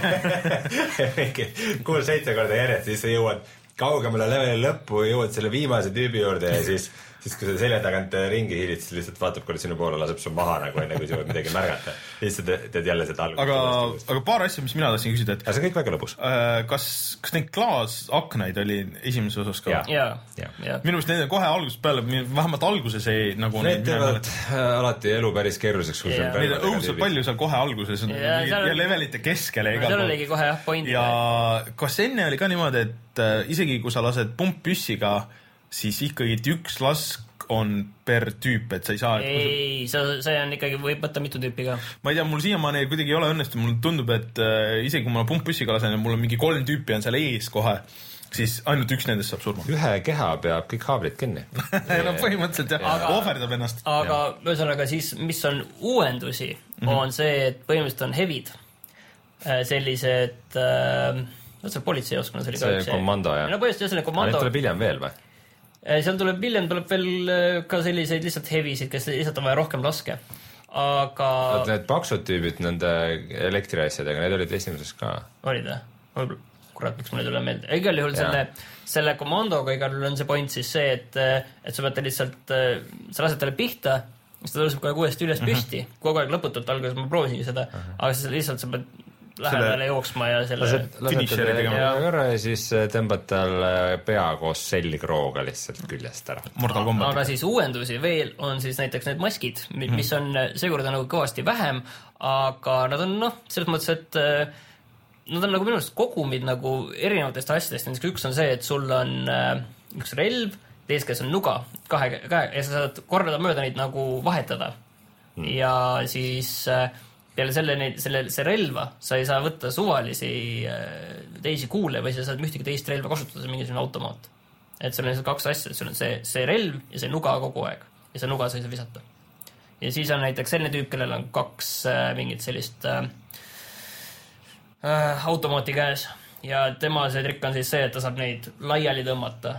kuus-seitse korda järjest, siis sa jõuad kaugemale leveli lõppu, jõuad selle viimase tüübi juurde ja siis siis kui sa selja tagant ringi hiilid, siis lihtsalt vaatab kord sinu poole, laseb su maha nagu enne, kui sa võid midagi märgata. Siis sa teed jälle seda algust. Aga, aga paar asja, mis mina tahtsin küsida, et... Ja see kõik väga lõbus. Kas, kas neid klaasaknaid oli esimeses osas ka? Jaa. Ja. Ja. Minu meelest neid on kohe algusest peale, vähemalt alguses ei... Nagu need teevad alati elu päris keeruliseks. Ja. Neid on õudselt palju seal kohe alguses. Ja, ja oli... levelite keskele. No, seal oligi kohe jah, pointi. Ja kas enne oli ka niimoodi, et uh, isegi kui sa lased pumppüssiga, siis ikkagi üks lask on per tüüp, et sa ei saa... Ei, see, see on ikkagi, võib võtta mitu tüüpi ka. Ma ei tea, mul siiamaani kuidagi ei ole õnnestu, mul tundub, et uh, isegi kui ma pumppüssiga lasen ja mul on mingi kolm tüüpi on seal ees kohe, siis ainult üks nendest saab surma. Ühe keha peab kõik haablid kinni. No põhimõtteliselt jah, aga, ohverdab ennast. Aga ühesõnaga siis, mis on uuendusi, mm-hmm. on see, et põhimõtteliselt on hevid. Sellised... Uh, see politseioskonnas oli ka üks. See komando, jah. No põhimõtteliselt see komando... Need tuleb hiljem veel või? Seal tuleb hiljem, tuleb veel ka selliseid lihtsalt hevisid, kes lihtsalt on vaja rohkem laske. Aga... Need paksud tüübid nende elektriasjadega, need olid esimeses ka. Olid või? Kurat, miks mulle tule meelde. Igal juhul selle, selle komandoga igal juhul on see point siis see, et, et sa peate lihtsalt, sa lased talle pihta, siis ta tõuseb kogu uuesti üles püsti. Uh-huh. Kogu aeg lõputult alguses ma proovisingi seda, uh-huh. aga siis lihtsalt sa pead lähedale jooksma ja selle lased, lased tegema korra ja siis tõmbad tal pea koos selgrooga lihtsalt küljest ära. Aga siis uuendusi veel on siis näiteks need maskid, mis on seekord nagu kõvasti vähem, aga nad on noh, selles mõttes, et nad on nagu minu arust kogumid nagu erinevatest asjadest. Näiteks üks on see, et sul on üks relv, teis käes on nuga kahe, kahe, ja sa saad korrada mööda neid nagu vahetada. Hmm. Ja siis peale selle, selle, see relva sa ei saa võtta suvalisi teisi kuule või sa saad ühtegi teist relva kasutada mingisugune automaat. Et sul on kaks asja, sul on see, see relv ja see nuga kogu aeg ja see nuga sa ei saa visata. Ja siis on näiteks selline tüüp, kellel on kaks äh, mingit sellist äh, äh, automaati käes ja tema see trikk on siis see, et ta saab neid laiali tõmmata.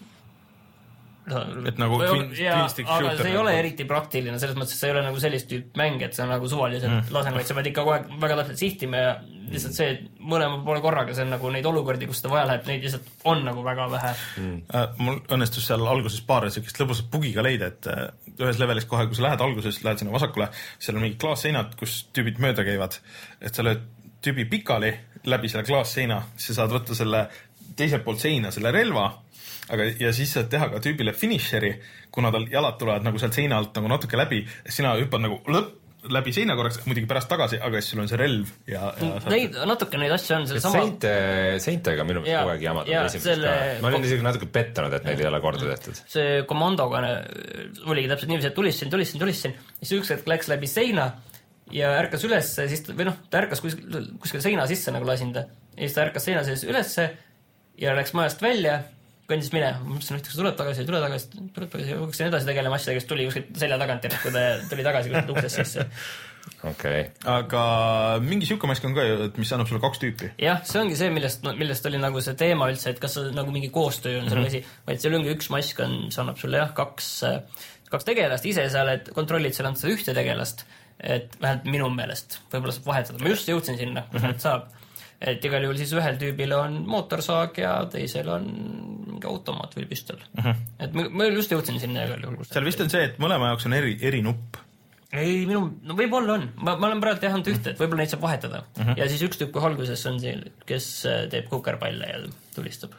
Et nagu twin, ja, twin aga see ei ole eriti praktiline, selles mõttes, et see ei ole nagu sellist tüüp mäng, et see on nagu suvaliselt mm. lasen, vaid sa pead ikka kogu aeg väga täpselt sihtima ja lihtsalt see, et mõlema poole korraga, see on nagu neid olukordi, kus seda vaja läheb, neid lihtsalt on nagu väga vähe. Mm. Äh, mul õnnestus seal alguses paar sellist lõbusat bugiga leida, et äh, ühes levelis kohe, kui sa lähed alguses, lähed sinna vasakule, seal on mingi klaasseinad, kus tüübid mööda käivad, et sa lööd tüübi pikali läbi selle klaasseina, siis sa saad võtta selle teiselt poolt seina, selle relva, aga ja siis saad teha ka tüübile finisheri, kuna tal jalad tulevad nagu sealt seina alt nagu natuke läbi, sina hüppad nagu lõpp, läbi seina korraks, muidugi pärast tagasi, aga siis sul on see relv ja, ja neid, natuke neid asju on sama... Seinte, seintega minu kogu aeg jamad selle... ma olin isegi natuke pettunud, et neid ei ole korda tehtud. See komandoga oligi täpselt niiviisi, et tulissin, tulissin, tulissin siis üks hetk läks läbi seina ja ärkas üles, siis, või noh, ta ärkas kuskil, kuskil seina sisse nagu lasinda ja siis ta ärkas seina sees ülesse ja läks majast välja kõndis mine, ma mõtlesin, et kas tuleb tagasi, tule tagasi, tuleb tagasi ja hakkasin edasi tegelema asjadega, kes tuli kuskilt selja tagant ja kui ta tuli tagasi kuskilt uksest sisse. Okay. Aga mingi siuke mask on ka ju, mis annab sulle kaks tüüpi. Jah, see ongi see, millest, millest oli nagu see teema üldse, et kas nagu mingi koostöö on selle mm-hmm. asi, vaid seal ongi üks mask on, see annab sulle jah, kaks, kaks tegelast, ise seal, et kontrollid seal anda ühte tegelast, et vähemalt minu meelest võib-olla saab vahetada. Ma just jõudsin sinna, kus mm-hmm. saab. Et igal juhul siis ühel tüübil on mootorsaag ja teisel on mingi automaat või püstol. Uh-huh. Et ma, ma just jõudsin sinna igal juhul. Seal vist on see, et mõlema jaoks on eri, eri nupp. Ei, minu, no võib-olla on. Ma, ma olen praegu tehanud ühte, et võib-olla neid saab vahetada. Uh-huh. Ja siis üks tüüp kui alguses on see, kes teeb kukerpalle ja tulistab.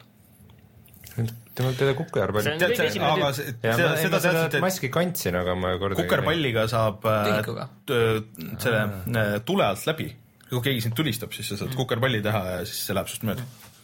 Temal teda kukerpalli. Tead, see, aga see, ja seda, seda, seda et maski kantsin, aga ma korda... Kukerpalliga saab t- selle ah. tule alt läbi. Kui keegi sind tulistab, siis sa saad kukerpalli teha ja siis see läheb sust mööda.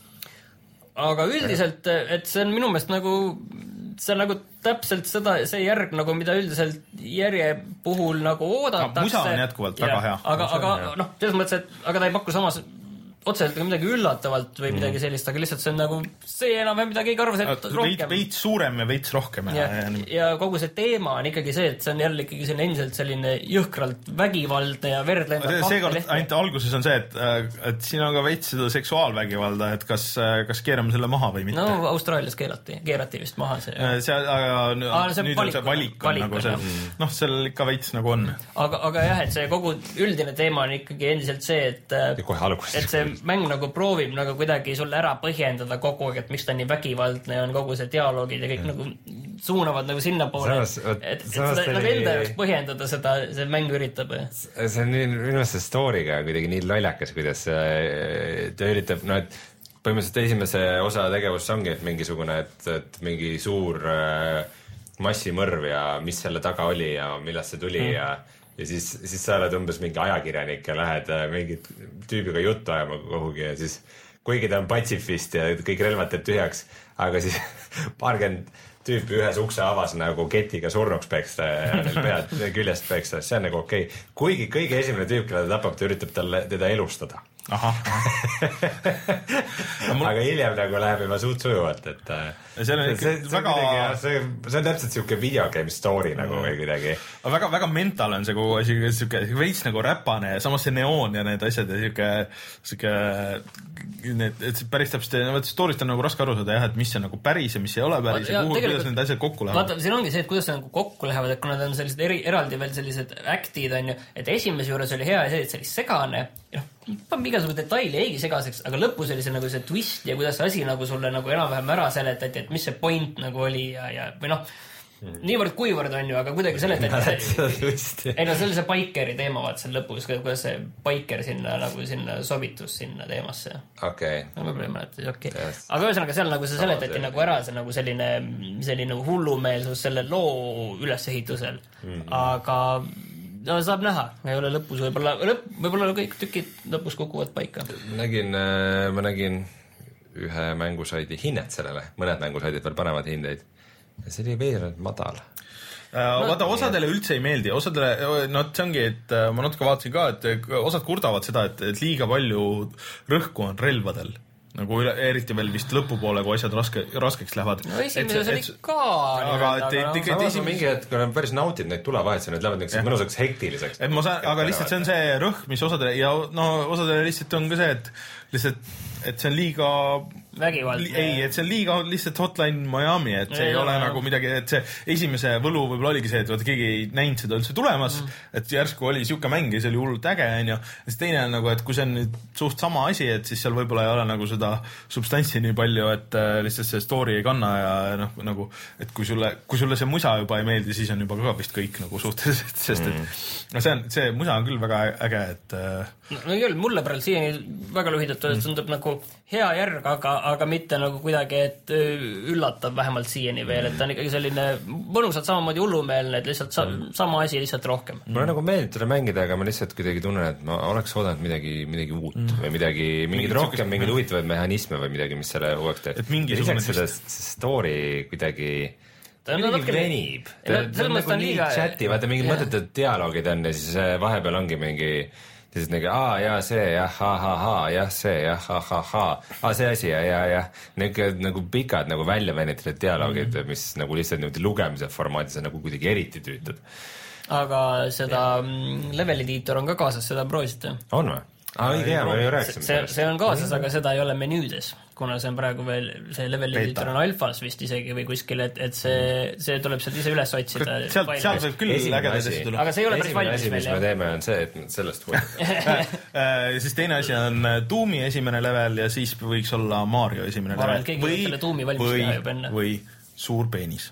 Aga üldiselt, et see on minu meelest nagu, see on nagu täpselt seda, see järg, nagu mida üldiselt järje puhul nagu oodatakse. No, musa on jätkuvalt ja, väga hea. Aga, aga noh, selles mõttes, et aga ta ei paku samas otseselt ka midagi üllatavalt või midagi sellist, aga lihtsalt see on nagu see enam midagi keegi arvas, et rohkem. Veits suurem ja veits rohkem. Ja, ja, ja kogu see teema on ikkagi see, et see on jälle ikkagi selline endiselt selline jõhkralt vägivaldne ja verd lendab. See kord ainult alguses on see, et, et siin on ka veits seda seksuaalvägivalda, et kas, kas keerame selle maha või mitte. No Austraalias keerati, keerati vist maha see. see aga Aa, see nüüd valik, on see valik, on, valik nagu see, mm. noh, seal ikka veits nagu on. Aga, aga jah, et see kogu üldine teema on ikkagi endiselt see, et, et see mäng nagu proovib nagu kuidagi sulle ära põhjendada kogu aeg, et miks ta nii vägivaldne on kogu see dialoogid ja kõik nagu suunavad nagu sinna poole, et, et seda nagu enda jaoks põhjendada seda, see mäng üritab. See on nii, minu arust see story'ga kuidagi nii loljakas, kuidas ta üritab, no et põhimõtteliselt esimese osa tegevus ongi, et mingisugune, et, et mingi suur massimõrv ja mis selle taga oli ja millest see tuli mm. ja ja siis, siis sa oled umbes mingi ajakirjanik ja lähed mingi tüübiga juttu ajama kohugi ja siis kuigi ta on patsifist ja kõik relvad teeb tühjaks, aga siis paarkümmend tüüpi ühes ukse avas nagu ketiga surnuks peksta ja neil pead küljest peksta, see on nagu okei okay. Kuigi kõige esimene tüüp, kelle ta tapab, ta üritab talle, teda elustada. Aha, aha. Mul... aga hiljem nagu läheb juba suht sujuvalt, et see on, see, see, väga... see, see on täpselt siuke videogame story nagu või kuidagi. Väga, väga mental on see kogu asi, siuke veits nagu räpane ja samas see neoon ja need asjad ja siuke, siuke need, et päris täpselt, no, story'st on nagu raske aru saada jah, et mis on nagu päris ja mis ei ole päris ja, ja kuhu, kuidas need asjad kokku lähevad. Vaata, siin ongi see, et kuidas see nagu kokku lähevad, et kuna need on sellised eri, eraldi veel sellised actid on ju, et esimese juures oli hea see, et see oli segane, noh, igasugune detaili eigi segaseks, aga lõpus oli see nagu see twist ja kuidas see asi nagu sulle nagu enam-vähem ära seletati, et mis see point nagu oli ja, ja või noh, mm. niivõrd kuivõrd on ju, aga kuidagi seletati ei no see oli see Bikeri teema vaat seal lõpus, kuidas see Biker sinna nagu sinna sobitus sinna teemasse. Okay. No võib-olla ei mäleta, okei okay. yes. Aga ühesõnaga seal nagu see seletati no, nagu ära, see nagu selline selline hullumeelsus selle loo ülesehitusel mm-hmm. aga no saab näha, ei ole lõpus võib-olla, lõpp, võib-olla kõik tükid lõpus kukuvad paika. Nägin, ma nägin ühe mängusaidi hinnet sellele, mõned mängusaidid veel panevad hindeid. See oli veerand madal. No, vaata, osadele üldse ei meeldi, osadele, no see ongi, et ma natuke vaatasin ka, et osad kurdavad seda, et, et liiga palju rõhku on relvadel. Nagu üle, eriti veel vist lõpupoole, kui asjad raske, raskeks lähevad. No esimeses oli ka aga et tegelikult esimene mingi hetk, kui olen päris nautid neid tulevahetsi, need lähevad niisuguseks mõnusaks hektiliseks. Et ma saan, aga lihtsalt see on see rõhk, mis osadele ja no osadele lihtsalt on ka see, et lihtsalt, et see on liiga vägivald. Li, ei, et see on liiga lihtsalt Hotline Miami, et see ei, ei ole jah. Nagu midagi, et see esimese võlu võib-olla oligi see, et vaata keegi ei näinud seda üldse tulemas, mm. et järsku oli siuke mäng ja see oli hullult äge, on ju. Ja siis teine on nagu, et kui see on nüüd suht sama asi, et siis seal võib-olla ei ole nagu seda substantsi nii palju, et äh, lihtsalt see story ei kanna ja noh, nagu, et kui sulle, kui sulle see musa juba ei meeldi, siis on juba ka vist kõik nagu suhteliselt, sest et mm. no see on, see musa on küll väga äge, et äh, no, no küll, mulle praegu siiani väga lühidalt mm. tundub nagu hea järg, aga, aga mitte nagu kuidagi, et üllatab vähemalt siiani veel, et ta on ikkagi selline mõnusalt samamoodi hullumeelne, et lihtsalt sa, sama asi lihtsalt rohkem. Mulle nagu meeldib teda mängida, aga ma lihtsalt kuidagi tunnen, et ma oleks oodanud midagi, midagi uut mm. või midagi, mingid rohkem, mingeid huvitavaid mehhanisme või midagi, mis selle uueks teeb. Lisaks seda story kuidagi ta on midagi venib. Ta on nagu nii chati, vaata mingid mõttetud dialoogid on ja siis vahepeal ongi mingi siis nagu, aa, jaa, see, jah, ha, ha, ha, jah, see, jah, ha, ha, ha, aa, see asi, ja, ja, ja, nagu, nagu pikad, nagu välja venitatud dialoogid, mm. mis nagu lihtsalt niimoodi lugemise formaadis on nagu kuidagi eriti tüütud. Aga seda level editor on ka kaasas, seda proovisite? On või? Aa, õige hea, ma ei rääksime see, see on kaasas, aga seda ei ole menüüdes, kuna see on praegu veel, see level editor on alfas vist isegi või kuskil, et, et see, see tuleb sealt ise üles otsida. Sealt, sealt võib küll ägedad asi tulla. Aga see ei ole päris valmis veel. Esimene asi, mis me teeme, on see, et sellest huvitab. Siis teine asi on Doomi esimene level ja siis võiks olla Mario esimene ma level. Keegi või, selle Doomi valmis teha juba enne. Või suur peenis.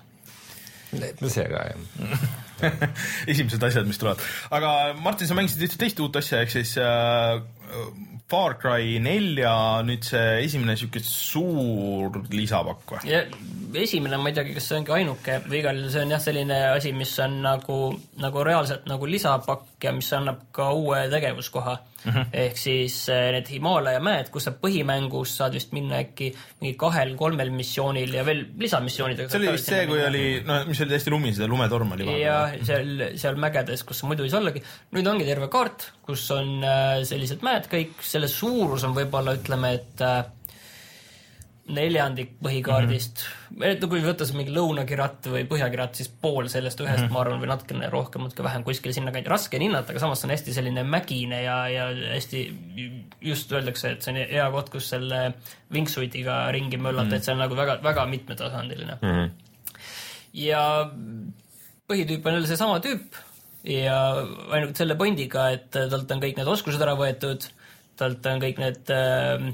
No see ka, jah. Esimesed asjad, mis tulevad. Aga Martin, sa mängisid ühte teist uut asja, ehk siis äh, Far Cry nelja nüüd see esimene siuke suur lisapakk või? Ja, esimene, ma ei teagi, kas see ongi ainuke või igal see on jah selline asi, mis on nagu, nagu reaalselt nagu lisapakk ja mis annab ka uue tegevuskoha. Mm-hmm. Ehk siis need Himaalaja mäed, kus sa põhimängus saad vist minna äkki mingi kahel-kolmel missioonil ja veel lisamissioonidega. See oli vist see, kui oli, no mis oli täiesti lumised ja lumetorm oli vahepeal. Ja seal, seal mägedes, kus muidu ei saa ollagi. Nüüd ongi terve kaart, kus on sellised mäed kõik, selle suurus on võib-olla, ütleme, et neljandik põhikaardist, mm-hmm. et kui võttes mingi lõunakiratt või põhjakiratt, siis pool sellest ühest mm-hmm. ma arvan, või natukene rohkem, natuke vähem kuskil sinna kandi. Raske on hinnata, aga samas on hästi selline mägine ja, ja hästi just öeldakse, et see on hea koht, kus selle wingsuitiga ringi möllata, mm-hmm. et see on nagu väga, väga mitmetasandiline. Mm-hmm. Ja põhitüüp on jälle see sama tüüp ja ainult selle pondiga, et talt on kõik need oskused ära võetud, talt on kõik need äh,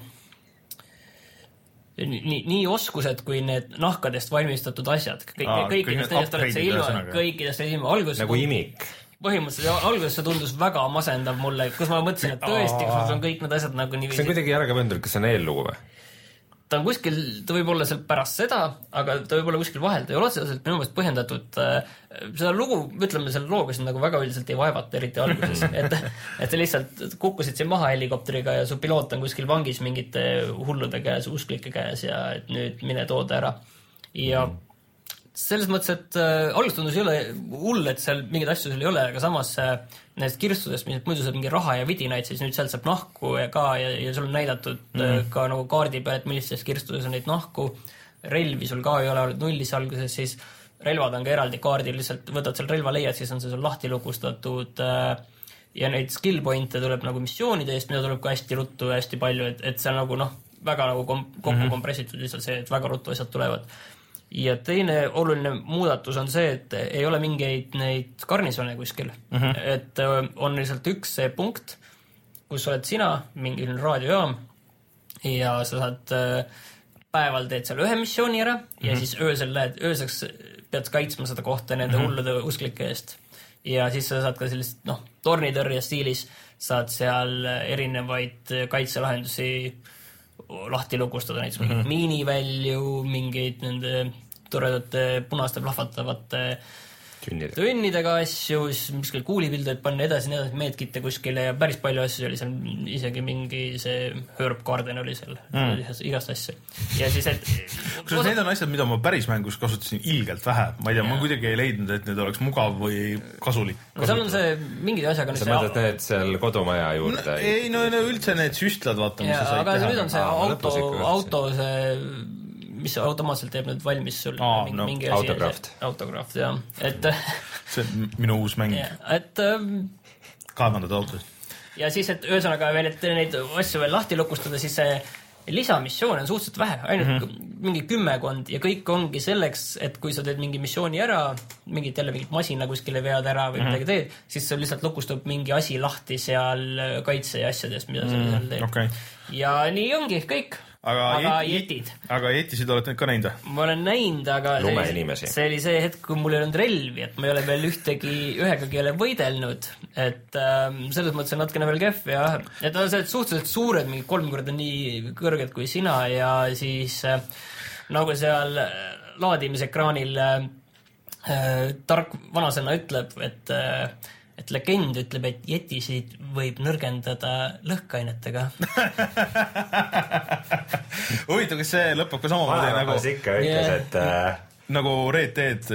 Nii, nii oskused kui need nahkadest valmistatud asjad. Kõik, Aa, kõikidest nendest oled see ilma, kõikidest ilma. Alguses, nagu imik. Põhimõtteliselt alguses see tundus väga masendav mulle, kus ma mõtlesin, et tõesti, kus on kõik need asjad nagu nii... See on kuidagi järga võndul, kas see on eellugu või? Ta on kuskil, ta võib olla seal pärast seda, aga ta võib olla kuskil vahel, ta ei ole otseselt minu meelest põhjendatud. Seda lugu, ütleme, selle looga siin nagu väga üldiselt ei vaevata, eriti alguses. et, et sa lihtsalt kukkusid siin maha helikopteriga ja su piloot on kuskil vangis mingite hullude käes, usklike käes ja et nüüd mine tooda ära. Ja selles mõttes, et äh, alguses tundus ei ole hull, et seal mingeid asju seal ei ole, aga samas äh, nendest kirstudest, mis muidu saab mingi raha ja vidinaid, siis nüüd sealt saab nahku ja ka ja, ja sul on näidatud mm. äh, ka nagu kaardi peal, et millistes kirstudes on neid nahku. Relvi sul ka ei ole nullis alguses, siis relvad on ka eraldi kaardil, lihtsalt võtad seal relva leiad, siis on see sul lahti lukustatud äh, ja neid skill pointe tuleb nagu missioonide eest, mida tuleb ka hästi ruttu ja hästi palju, et, et see on nagu noh, väga nagu kom- kokku mm-hmm. kompressitud lihtsalt see, et väga ruttu asjad tulevad. Ja teine oluline muudatus on see, et ei ole mingeid neid karnisone kuskil. Mm-hmm. Et on lihtsalt üks see punkt, kus oled sina, mingi raadiojaam ja sa saad päeval teed seal ühe missiooni ära mm-hmm. ja siis öösel lähed, ööseks pead kaitsma seda kohta nende mm-hmm. hullude usklike eest. Ja siis sa saad ka sellist, noh, tornitõrje stiilis saad seal erinevaid kaitselahendusi lahti lukustada, näiteks mm-hmm. mingid miinivälju, mingeid nende toredate punaste plahvatavate Tünnide. Tünnidega asju, siis miskil kuulipildeid panna edasi, edasi meedkitte kuskile ja päris palju asju oli seal, isegi mingi see Herb Garden oli seal mm. igast asju. Ja siis, et kusjuures osa... need on asjad, mida ma päris mängus kasutasin ilgelt vähe. Ma ei tea, ma kuidagi ei leidnud, et need oleks mugav või kasulik. No seal on see mingid asjaga... Sa mõtled need seal kodumaja juurde? No, ei, no, no üldse need süstlad, vaata, mis ja, sa said aga teha. Aga nüüd on see Aa, auto, auto see... mis automaatselt teeb nüüd valmis sul Aa, mingi, no, mingi autograft. Autograft, jah. Et, see on minu uus mäng. Et, kaevandad autos. Ja siis, et ühesõnaga veel, et neid asju veel lahti lukustada, siis see lisamissioon on suhteliselt vähe, ainult mm-hmm. mingi kümmekond ja kõik ongi selleks, et kui sa teed mingi missiooni ära, mingit jälle mingit masina kuskile vead ära või mm-hmm. midagi teed, siis sa lihtsalt lukustab mingi asi lahti seal kaitse ja asjadest, mida sa seal teed. Okay. Ja nii ongi kõik. Aga, aga jeti, jetid. Aga jetisid olete ka näinud või? Ma olen näinud, aga see, see oli see hetk, kui mul ei olnud relvi, et ma ei ole veel ühtegi, ühegagi ei ole võidelnud, et ähm, selles mõttes on natukene veel kehv ja et on sellised suhteliselt suured, mingi kolm korda nii kõrged kui sina ja siis äh, nagu seal laadimisekraanil äh, tark vanasõna ütleb, et äh, et legend ütleb, et jetisid võib nõrgendada lõhkainetega. Huvitav, kas see lõpeb ka samamoodi nagu... Vahemas ikka ütles, yeah. et... Äh, nagu Red Dead...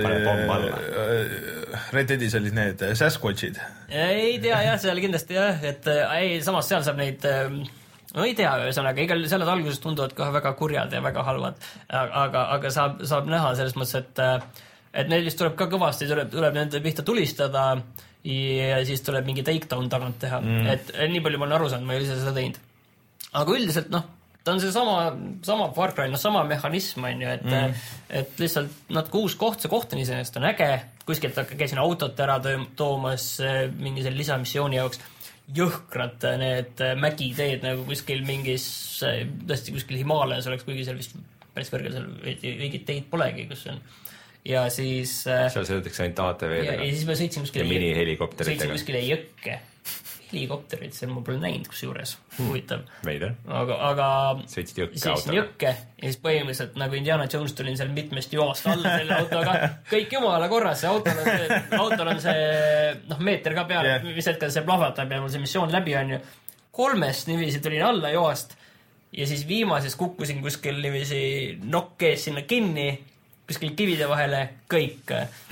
Red Deadis olid need Sasquatchid. Ei tea, jah, seal kindlasti jah, et ei, samas seal saab neid... No ei tea, ühesõnaga, igal selles alguses tunduvad kohe väga kurjad ja väga halvad, aga, aga saab, saab näha selles mõttes, et, et neil vist tuleb ka kõvasti, tuleb, tuleb nende pihta tulistada ja siis tuleb mingi takedown tagant teha, mm. et nii palju ma olen aru saanud, ma ei ole ise seda teinud. Aga üldiselt, noh, ta on see sama, sama Far Cry, no sama mehhanism on ju, et, mm. et lihtsalt natuke uus koht, see koht on iseenesest on äge, kuskilt käisin autot ära toomas mingi selle lisamissiooni jaoks, jõhkrad need mägiteed nagu kuskil mingis, tõesti kuskil Himaalajas oleks, kuigi seal vist päris kõrgel seal veidi teid polegi, kus on. Ja siis... Seal sõidetakse ainult A T V-dega. Ja, ja siis ma sõitsin kuskile... Ja mini-helikopteritega. Sõitsin kuskile jõkke. Helikopterid, seal ma pole näinud kus juures. Huvitav. Meida. Aga... aga sõitsid jõkke autoga. Sõitsin jõkke ja siis põhimõtteliselt nagu Indiana Jones tulin seal mitmest joast alla selle autoga. Kõik jumala korras, see autol on see, autol on see noh, meeter ka peal, yeah. mis hetkel see plahvatab ja mul see missioon läbi on ju. Kolmest niiviisi tulin alla joast ja siis viimases kukkusin kuskil niiviisi nokkees sinna kinni kuskil kivide vahele, kõik.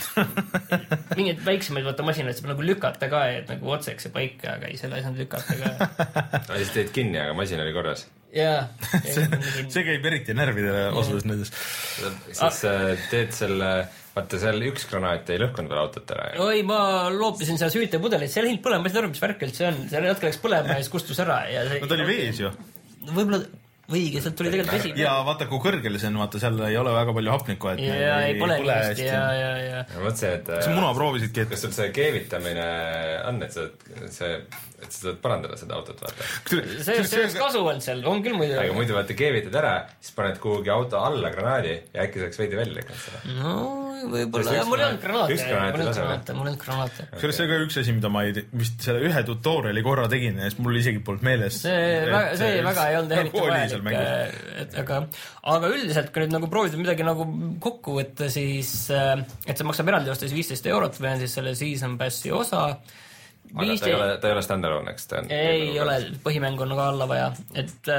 Mingid väiksemaid vaata masinaid saab nagu lükata ka, et nagu otseks see paika, aga ei, selle ei saanud lükata ka. No, siis teed kinni, aga masin oli korras. Jaa. see, see käib eriti närvidele osades nendes. Siis ah. teed selle, vaata seal üks granaat ei lõhkunud veel autot ära. Oi, ma loopisin seal süütepudelit, seal hind põlema, ma ei saa aru, mis värk üldse on. Seal natuke läks põlema ja siis kustus ära. Ja see... no ta oli vees ju. Võib-olla... Võigi, sealt tuli tegelikult vesi. Ja vaata, kui kõrgel see on, vaata, seal ei ole väga palju hapnikku, et ja, ei pole nii hästi, ja, ja, ja. ja mõtlesin, et... kas muna proovisidki, et... kas sul see keevitamine on, et sa, see, et sa saad parandada seda autot, vaata? See oleks kasu olnud seal, on küll muidu. Aga muidu vaata, keevitad ära, siis paned kuhugi auto alla granaadi ja äkki saaks veidi välja lükanud seda. No, võib-olla, ja mul ei olnud granaate. Üks granaate lase või? Mul ei olnud granaate. Okay. See oli üks asi, mida ma ei, vist selle ühe tutoriali korra tegin ja siis mul isegi polnud meeles. See, see väga ei olnud eriti vajalik. Et, aga, aga üldiselt, kui nüüd nagu proovida midagi nagu kokku võtta, siis et see maksab eraldi ostes viisteist eurot või on siis selle Season Passi osa. Aga viisteist... ta ei ole, ta ei ole standalone, eks ta on? Ei ole, põhimäng on nagu alla vaja. Et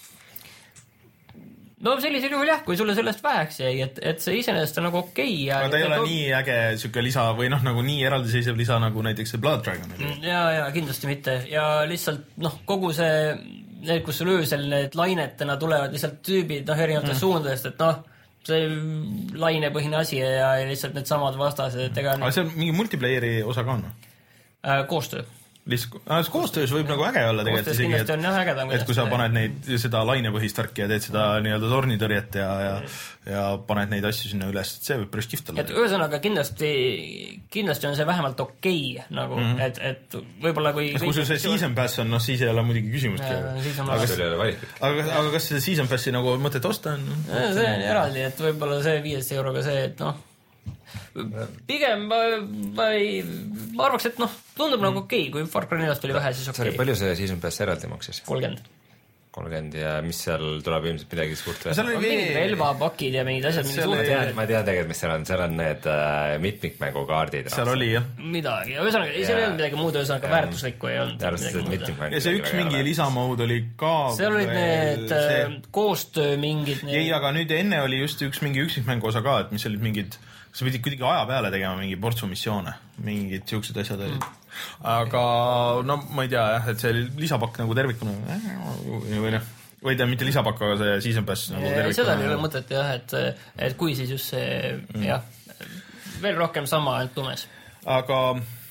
no sellisel juhul jah, kui sulle sellest väheks jäi, et, et see iseenesest on nagu okei. Ja, aga ta ei ole to... nii äge süke lisa või noh, nagu nii eraldiseisev lisa nagu näiteks see Blood Dragon. Ja, ja kindlasti mitte. Ja lihtsalt noh, kogu see need, kus sul öösel need lainetena tulevad lihtsalt tüübid noh, erinevatest mm. suundadest, et noh, see lainepõhine asi ja lihtsalt need samad vastased. Ega aga see on mingi multiplayeri osa ka on? Äh, koostöö. Lihtsalt, koostöös võib nagu äge olla tegelikult isegi, et, on, jah, ägedam, et kui sa paned neid, seda lainepõhist värki ja teed seda nii-öelda tornitõrjet ja, ja, ja paned neid asju sinna üles, et see võib päris kihvt olla. Et ühesõnaga kindlasti, kindlasti on see vähemalt okei, nagu, mm -hmm. et, et võib-olla kui... kui sul see Season Pass on, noh siis ei ole muidugi küsimust. Aga, aga, aga kas see Season Passi nagu mõtet osta on? See on eraldi, et võib-olla see viies euroga see, et noh, pigem ma, ma ei, ma arvaks, et noh, tundub nagu okei okay. Kui Far Cry neljast oli vähe, siis okei okay.. Palju see Season Pass eraldi maksis? kolmkümmend kolmkümmend ja mis seal tuleb ilmselt midagi suurt veel? Seal oli mingid relvapakid ja mingid asjad, mingid suurt veel. Ma tean tegelikult, mis seal on, seal on need äh, mitmikmängukaardid. Seal oli, jah. Midagi, ühesõnaga, seal ei olnud midagi muud, ühesõnaga väärtuslikku ei olnud. Ja see üks mingi lisamood oli ka seal olid need see... koostöö mingid need... ei, aga nüüd enne oli just üks mingi üksikmängu osa ka, et mis olid mingid sa pidid kuidagi aja peale tegema mingi portsu missioone, mingid siuksed asjad olid. Aga no ma ei tea jah, et see lisapakk nagu tervikuna või noh, või tea, mitte lisapakk, aga see Season Pass nagu tervikuna. Seda ei ole mõtet jah, et, et kui siis just see mm. jah, veel rohkem sama ainult tumes. Aga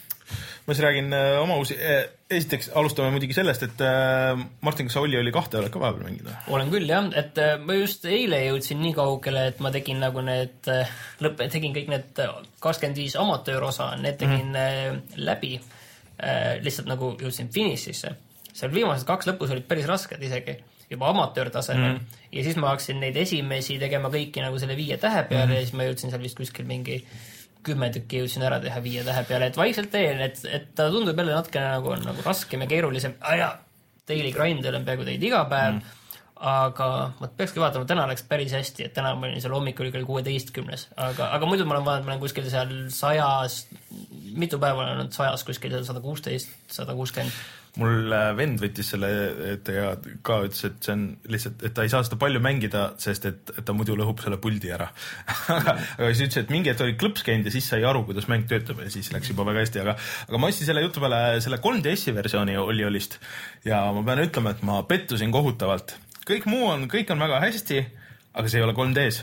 ma siis räägin äh, oma uusi, esiteks alustame muidugi sellest, et äh, Martin, kas sa Olli oli kahte oled ka vahepeal mängida? Olen küll jah, et äh, ma just eile jõudsin nii kaugele, et ma tegin nagu need äh, lõpp, tegin kõik need kakskümmend viis amatöörosa, need tegin mm-hmm. äh, läbi äh, lihtsalt nagu jõudsin finišisse. Seal viimased kaks lõpus olid päris rasked isegi, juba amatöörtasemel mm-hmm. ja siis ma hakkasin neid esimesi tegema kõiki nagu selle viie tähe peale mm-hmm. ja siis ma jõudsin seal vist kuskil mingi kümme tükki jõudsin ära teha viie tähe peale, et vaikselt teen, et, et ta tundub jälle natkene nagu, nagu raskem ja keerulisem. Ah, ja, daily grind olen peaaegu teid iga päev, mm. aga ma peakski vaatama, täna läks päris hästi, et täna ma olin seal hommikul küll kuueteistkümnes, aga, aga muidu ma olen vaadanud, ma olen kuskil seal sajas, mitu päeva olen olnud sajas kuskil seal sada kuusteist, sada kuuskümmend. Mul vend võttis selle ette ja ka ütles, et see on lihtsalt, et ta ei saa seda palju mängida, sest et, et ta muidu lõhub selle puldi ära. aga siis ütles, et mingi, et oli klõps käinud ja siis sai aru, kuidas mäng töötab ja siis läks juba väga hästi, aga, aga ma ostsin selle jutu peale selle kolm D S-i versiooni oli olist ja ma pean ütlema, et ma pettusin kohutavalt. Kõik muu on, kõik on väga hästi, aga see ei ole kolm D-s.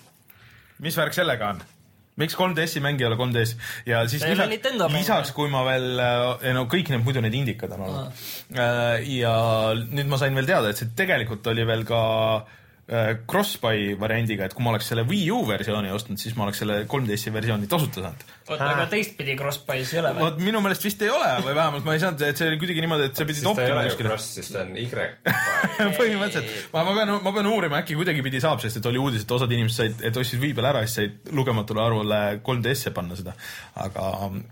Mis värk sellega on? Miks kolm D S-i mäng ei ole kolm D S? Ja siis lisaks, lisaks, kui ma veel, no kõik need muidu need indikad on olnud. Ah. Ja nüüd ma sain veel teada, et see tegelikult oli veel ka cross-buy variandiga, et kui ma oleks selle Wii U versiooni ostnud, siis ma oleks selle kolm D S-i versiooni tasuta saanud. Oota, aga teistpidi cross-buy's ei ole või? Minu meelest vist ei ole või vähemalt ma ei saanud, et see oli kuidagi niimoodi, et sa pidid optima kuskile. Cross, siis ta on Y. Põhimõtteliselt. Ma, ma, pean, ma pean uurima, äkki kuidagi pidi saab, sest et oli uudis, et osad inimesed said, et ostsid Wii peal ära, siis said lugematule arvule kolm D S-e panna seda. Aga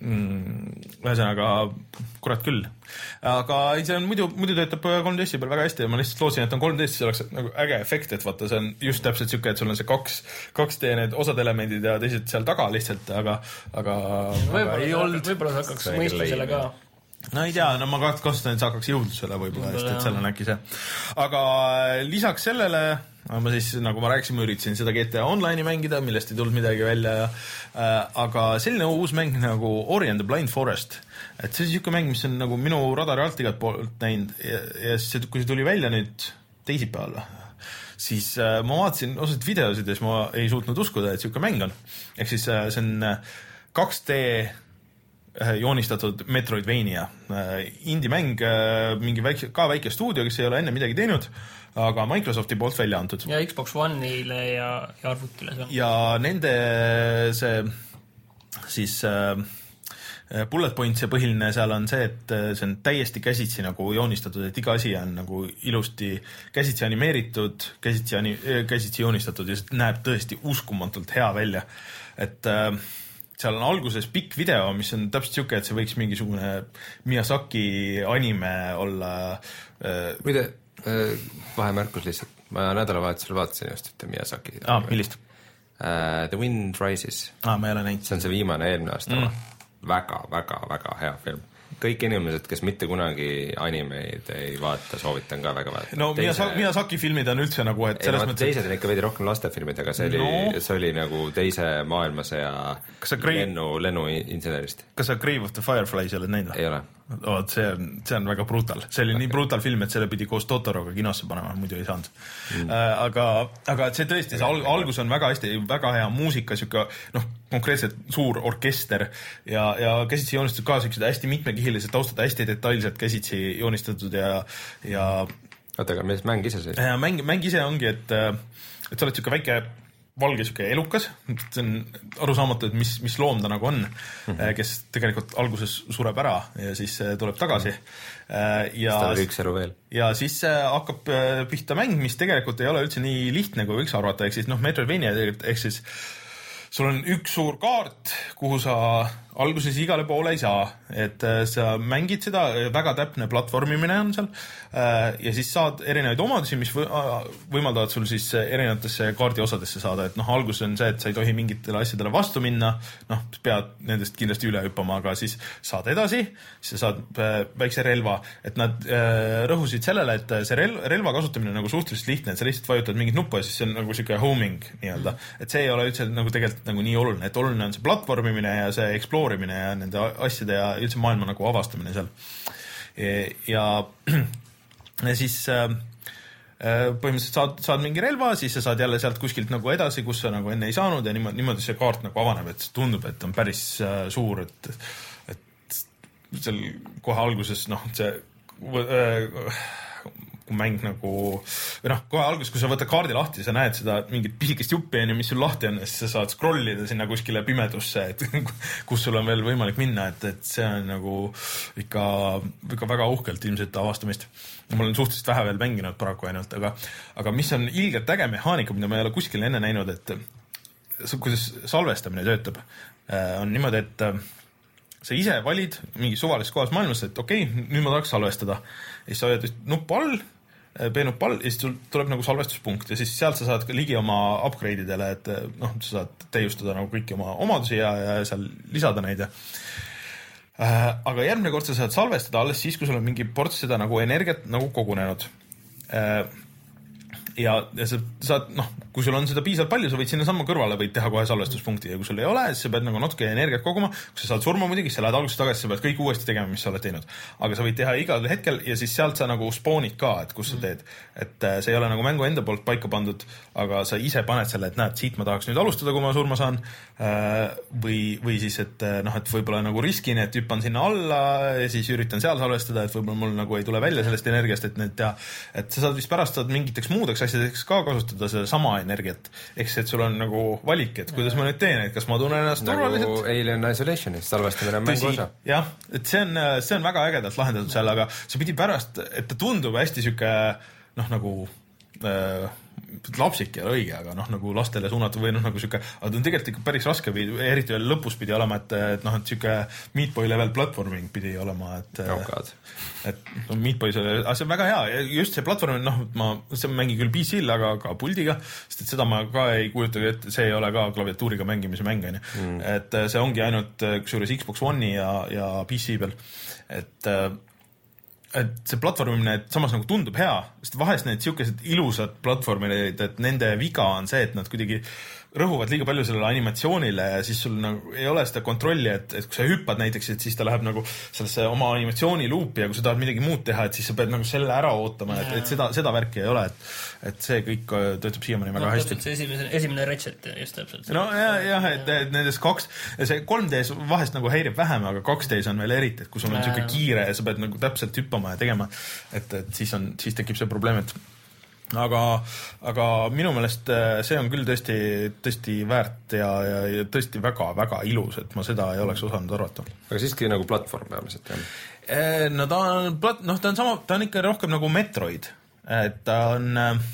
mm, ühesõnaga, kurat küll. Aga see on muidu, muidu töötab kolm D S-i peal väga hästi ja ma lihtsalt lootsin, et on kolm D S, see oleks nagu äge efekt, et vaata, see on just täpselt siuke, et sul on see kaks, kaks D need osad elemendid ja teised seal taga lihtsalt, aga aga, aga ei olnud. Võib-olla sa hakkaks mõistusele ka. No ei tea, no ma kasutan, et sa hakkaks jõudlusele võib-olla, et, et seal on äkki see. Aga lisaks sellele, ma siis, nagu ma rääkisin, ma üritasin seda G T A Online'i mängida, millest ei tulnud midagi välja. Äh, aga selline uus mäng nagu Ori and the Blind Forest, et see on siuke mäng, mis on nagu minu radari alt igat poolt näinud ja, ja see, kui see tuli välja nüüd teisipäeval, siis äh, ma vaatasin osad videosid ja siis ma ei suutnud uskuda, et siuke mäng on. Ehk siis äh, see on kaks D joonistatud Metroidvania indie mäng, mingi väike, ka väike stuudio, kes ei ole enne midagi teinud, aga Microsofti poolt välja antud. Ja Xbox One'ile ja, ja arvutile. Ja nende see siis äh, bullet points ja põhiline seal on see, et see on täiesti käsitsi nagu joonistatud, et iga asi on nagu ilusti käsitsi animeeritud, käsitsi, ani, käsitsi joonistatud ja see näeb tõesti uskumatult hea välja. Et äh, seal on alguses pikk video, mis on täpselt siuke, et see võiks mingisugune Miyazaki anime olla. Muide, vahemärkus lihtsalt. Ma nädalavahetusel vaatasin just ühte Miyazaki. Ah, millist? Uh, The Wind Rises. Ah, ma ei ole näinud. See on see viimane eelmine aasta. Mm. Väga, väga, väga hea film. Kõik inimesed, kes mitte kunagi animeid ei vaata, soovitan ka väga vaata. No teise... Miyazaki filmid on üldse nagu, et selles ei, no, mõttes... Teised on ikka veidi rohkem lastefilmid, aga see oli, no. see oli nagu teise maailmasõja Grave... lennu, lennuinsenerist. Kas sa Grave of the Fireflies oled näinud? Ei ole. Oh, see, on, see on väga brutal. See oli okay. Nii brutal film, et selle pidi koos Totoroga kinosse panema, muidu ei saanud. Mm. Äh, aga, aga see tõesti, see al- algus on väga hästi, väga hea muusika, siuke, noh, konkreetselt suur orkester ja, ja käsitsi joonistatud ka siuksed hästi mitmekihilised taustad, hästi detailselt käsitsi joonistatud ja, ja oota, aga mis mäng ise siis? Mäng, mäng ise ongi, et, et sa oled siuke väike valge siuke elukas, see on arusaamatu, et mis, mis loom ta nagu on, mm-hmm. kes tegelikult alguses sureb ära ja siis tuleb tagasi. Ja, üks elu veel. Ja siis hakkab pihta mäng, mis tegelikult ei ole üldse nii lihtne, kui võiks arvata, ehk siis noh, Metroidvania tegelikult, ehk siis sul on üks suur kaart, kuhu sa alguses igale poole ei saa, et sa mängid seda, väga täpne platvormimine on seal ja siis saad erinevaid omadusi, mis võimaldavad sul siis erinevatesse kaardi osadesse saada, et noh, alguses on see, et sa ei tohi mingitele asjadele vastu minna, noh, pead nendest kindlasti üle hüppama, aga siis saad edasi, siis saad väikse relva, et nad rõhusid sellele, et see relva, relva kasutamine on nagu suhteliselt lihtne, et sa lihtsalt vajutad mingit nuppu ja siis see on nagu siuke homing nii-öelda, et see ei ole üldse nagu tegelikult nagu nii oluline, et oluline on see platvormimine ja see explore ja nende asjade ja üldse maailma nagu avastamine seal. Ja, ja siis põhimõtteliselt saad, saad mingi relva, siis sa saad jälle sealt kuskilt nagu edasi, kus sa nagu enne ei saanud ja niimoodi, niimoodi see kaart nagu avaneb, et tundub, et on päris suur, et, et seal kohe alguses, noh, see mäng nagu, või noh, kohe alguses, kui sa võtad kaardi lahti, sa näed seda mingit pisikest juppi, mis sul lahti on, siis sa saad scrollida sinna kuskile pimedusse, et kus sul on veel võimalik minna, et, et see on nagu ikka, ikka väga uhkelt ilmselt avastamist. Mul on suhteliselt vähe veel mänginud paraku ainult, aga, aga mis on ilgelt äge mehaanika, mida ma ei ole kuskil enne näinud, et kuidas salvestamine töötab, on niimoodi, et sa ise valid mingi suvalises kohas maailmas, et okei, okay, nüüd ma tahaks salvestada. Ja siis sa hoiad nupp all, B-nupp all ja siis tuleb nagu salvestuspunkt ja siis sealt sa saad ligi oma upgrade'idele, et noh, sa saad täiustada nagu kõiki oma omadusi ja, ja seal lisada neid ja äh, aga järgmine kord sa saad salvestada alles siis, kui sul on mingi ports seda nagu energiat nagu kogunenud äh, ja, ja sa saad, noh, kui sul on seda piisavalt palju, sa võid sinna samma kõrvale võid teha kohe salvestuspunkti ja kui sul ei ole, siis sa pead nagu natuke energiat koguma, kui sa saad surma muidugi, sa lähed alguses tagasi, sa pead kõik uuesti tegema, mis sa oled teinud. Aga sa võid teha igal hetkel ja siis sealt sa nagu spoonid ka, et kus sa teed. Et see ei ole nagu mängu enda poolt paika pandud, aga sa ise paned selle, et näed, siit ma tahaks nüüd alustada, kui ma surma saan. Või, või siis, et noh, et võib-olla nagu riskin, et hüppan sinna alla ja siis üritan seal salvestada, et võib-olla mul nagu ei tule välja sellest energiast, et need teha. Et sa saad vist pärast saad mingiteks muudeks asjadeks ka kasutada seda sama energiat. Eks et sul on nagu valik, et kuidas ma nüüd teen, et kas ma tunnen ennast nagu turvaliselt. Alien Isolationist, salvestamine on mängu osa. Jah, et see on, see on väga ägedalt lahendatud seal, aga sa pidi pärast, et ta tundub hästi süke, noh nagu äh, lapsik ei ole õige, aga noh, nagu lastele suunatud või noh, nagu süke, aga ta on tegelikult ikka päris raske, eriti veel lõpus pidi olema, et, et noh, et süke Meat Boy level platforming pidi olema, et oh God. Et no, Meat Boy, aga see on väga hea, just see platvorm, noh, ma see mängin küll P C-l, aga ka puldiga, sest et seda ma ka ei kujuta, et see ei ole ka klaviatuuriga mängimise mäng, mm. et see ongi ainult kusjuures Xbox One'i ja, ja P C peal, et et see platvormimine et samas nagu tundub hea, sest vahest need siukesed ilusad platvormid, et nende viga on see, et nad kuidagi rõhuvad liiga palju sellele animatsioonile ja siis sul nagu ei ole seda kontrolli, et, et kui sa hüppad näiteks, et siis ta läheb nagu sellesse oma animatsiooni luupi ja kui sa tahad midagi muud teha, et siis sa pead nagu selle ära ootama, et, et seda, seda värki ei ole, et, et see kõik töötab siiamaani väga no, hästi. See esimene, esimene Ratchet just täpselt. No jah, jah, et, et nendest kaks, see kolm D-s vahest nagu häirib vähem, aga kaks D-s on veel eriti, et kui sul on siuke kiire ja sa pead nagu täpselt hüppama ja tegema, et, et siis on, siis tekib see probleem, et aga, aga minu meelest see on küll tõesti, tõesti väärt ja, ja, ja tõesti väga, väga ilus, et ma seda ei oleks osanud arvata. Aga siiski nagu platvorm peamiselt, jah? No ta on, noh, ta on sama, ta on ikka rohkem nagu Metroid, et ta on,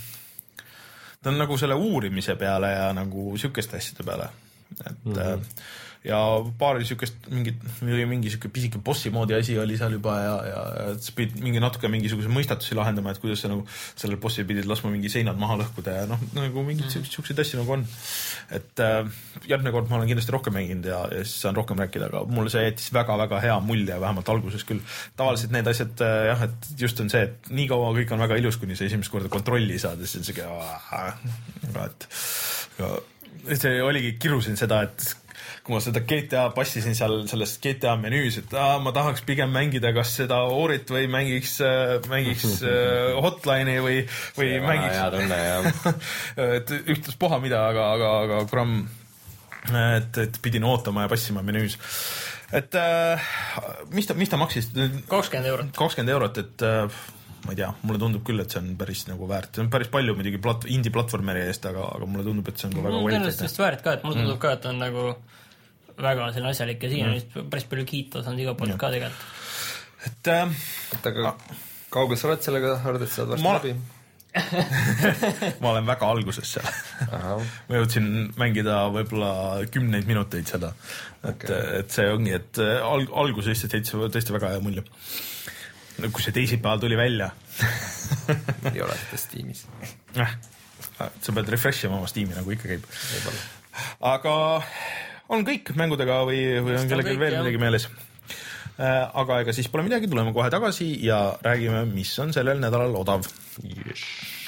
ta on nagu selle uurimise peale ja nagu sükeste asjade peale, et mm-hmm. ja paari sükest mingit, mingi siuke pisike bossi moodi asi oli seal juba ja, ja, ja sa pidid mingi natuke mingisuguse mõistatusi lahendama, et kuidas sa nagu sellel bossi pidid laskma mingi seinad maha lõhkuda ja noh, nagu mingid mm. siukseid asju nagu on. Et äh, järgmine kord ma olen kindlasti rohkem mänginud ja, ja siis saan rohkem rääkida, aga mulle see jättis väga-väga hea mulje, vähemalt alguses küll. Tavaliselt need asjad, äh, jah, et just on see, et nii kaua kõik on väga ilus, kuni sa esimest korda kontrolli saad ja siis on siuke, aga et aga see oligi, kirusin seda, et kui ma seda G T A passisin seal selles G T A menüüs, et aa, ma tahaks pigem mängida kas seda Oorit või mängiks, mängiks uh, Hotline'i või, või see mängiks... hea tunne, jah. et ühtlus poha mida, aga, aga, aga kuram, et, et pidin ootama ja passima menüüs. Et uh, mis ta, mis ta maksis? kakskümmend eurot. kakskümmend eurot, et uh, ma ei tea, mulle tundub küll, et see on päris nagu väärt. See on päris palju muidugi plat- indie platvormeri eest, aga, aga mulle tundub, et see on ka väga kvaliteetne. Tõenäoliselt väärt ka, et mulle tundub mm. ka, et on nagu väga selline asjalik ja siin mm. on päris palju kiita saanud iga poolt ka tegelikult. Et, äh, et aga kaugel sa oled sellega, arvad, et sa oled varsti läbi? ma olen väga alguses seal. ma jõudsin mängida võib-olla kümneid minuteid seda. Et, okay. et see ongi, et alg- algus lihtsalt jäid tõesti väga hea mulje. Kui see teisipäeval tuli välja. ei ole seda Steamis. Äh, sa pead refreshima oma Steami, nagu ikka käib. Aga on kõik mängudega või, või on kellelgi veel midagi meeles? Aga ega siis pole midagi, tuleme kohe tagasi ja räägime, mis on sellel nädalal odav. Yes.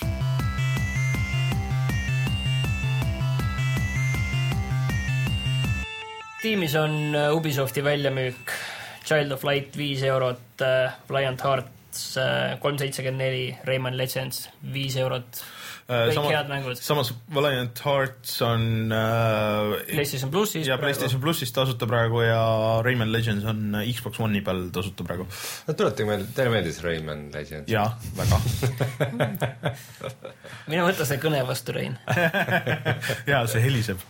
Tiimis on Ubisofti väljamüük Child of Light viis eurot, Valiant Hearts kolm seitsekümmend neli, Rayman Legends viis eurot. Kõik samas, head mängud. Samas Valiant Hearts on äh, PlayStation Plussis ja PlayStation Plussis tasuta praegu ja Rayman Legends on Xbox One'i peal tasuta praegu. No tuletage meil, teile meeldis Rayman Legends? Jaa, väga. Mine võtta see kõne vastu, Rein. Jaa, see heliseb.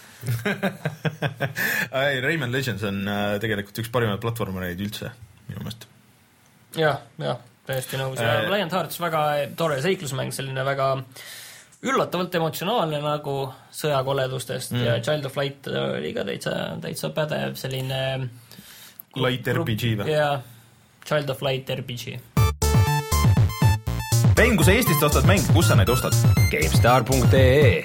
ei, Rayman Legends on äh, tegelikult üks parimaid platvormereid üldse minu meelest. Jah, jah. Täiesti nõus. Äh, Valiant Hearts väga tore seiklusmäng, selline väga üllatavalt emotsionaalne nagu sõjakoledustest mm. ja Child of Light oli ka täitsa, täitsa pädev selline Light R P G või? Jaa, Child of Light R P G. Vein, kui sa Eestist ostad mäng, kus sa neid ostad? GameStar punkt ee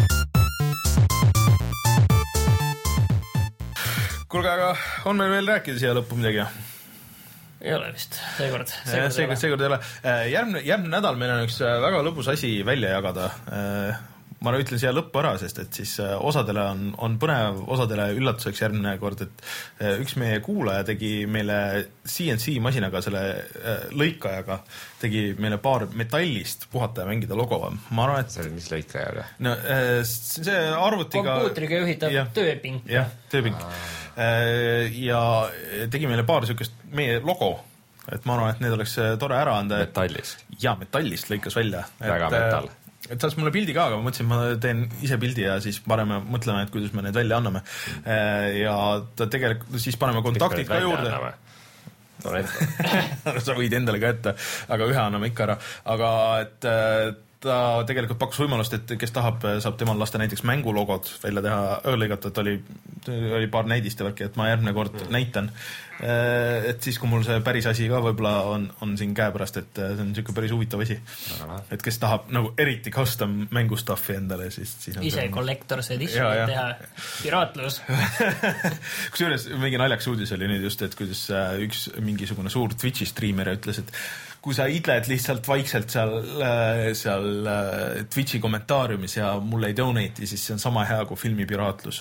Kuulge, aga on meil veel rääkida siia lõppu midagi? Ei ole vist, seekord. Seekord, seekord, seekord ei ole. Järgmine, järgmine nädal meil on üks väga lõbus asi välja jagada. Ma ütlen siia lõppu ära, sest et siis osadele on, on põnev, osadele üllatuseks järgmine kord, et üks meie kuulaja tegi meile C N C masinaga selle lõikajaga, tegi meile paar metallist puhata ja mängida logo. Ma arvan, et... See oli mis lõikajaga? No, see arvutiga... Kompuutriga juhitab ja, tööpink. Jah, tööpink. Ja tegi meile paar sükest meie logo, et ma arvan, et need oleks tore ära anda. Metallist? Jaa, metallist lõikas välja. Väga et, metall. Et saas mulle pildi ka, aga ma mõtlesin, ma teen ise pildi ja siis paneme, mõtleme, et kuidas me need välja anname. Ja ta tegelikult, siis paneme kontaktid ka juurde. No, sa võid endale ka ette, aga ühe anname ikka ära. Aga et ta tegelikult pakkus võimalust, et kes tahab, saab temal lasta näiteks mängulogod välja teha, lõigata, et oli, oli paar näidist ja värki, et ma järgmine kord mm. näitan. Et siis, kui mul see päris asi ka võib-olla on, on siin käe pärast, et see on niisugune päris huvitav asi. Et kes tahab nagu eriti custom mängustaffi endale, siis... siis ise see... collector's edition ja, ja. Teha. Piraatlus. Kusjuures mingi naljaks uudis oli nüüd just, et kuidas üks mingisugune suur Twitchi streamer ütles, et kui sa idled lihtsalt vaikselt seal, seal Twitchi kommentaariumis ja mulle ei donate'i, siis see on sama hea kui filmi piraatlus.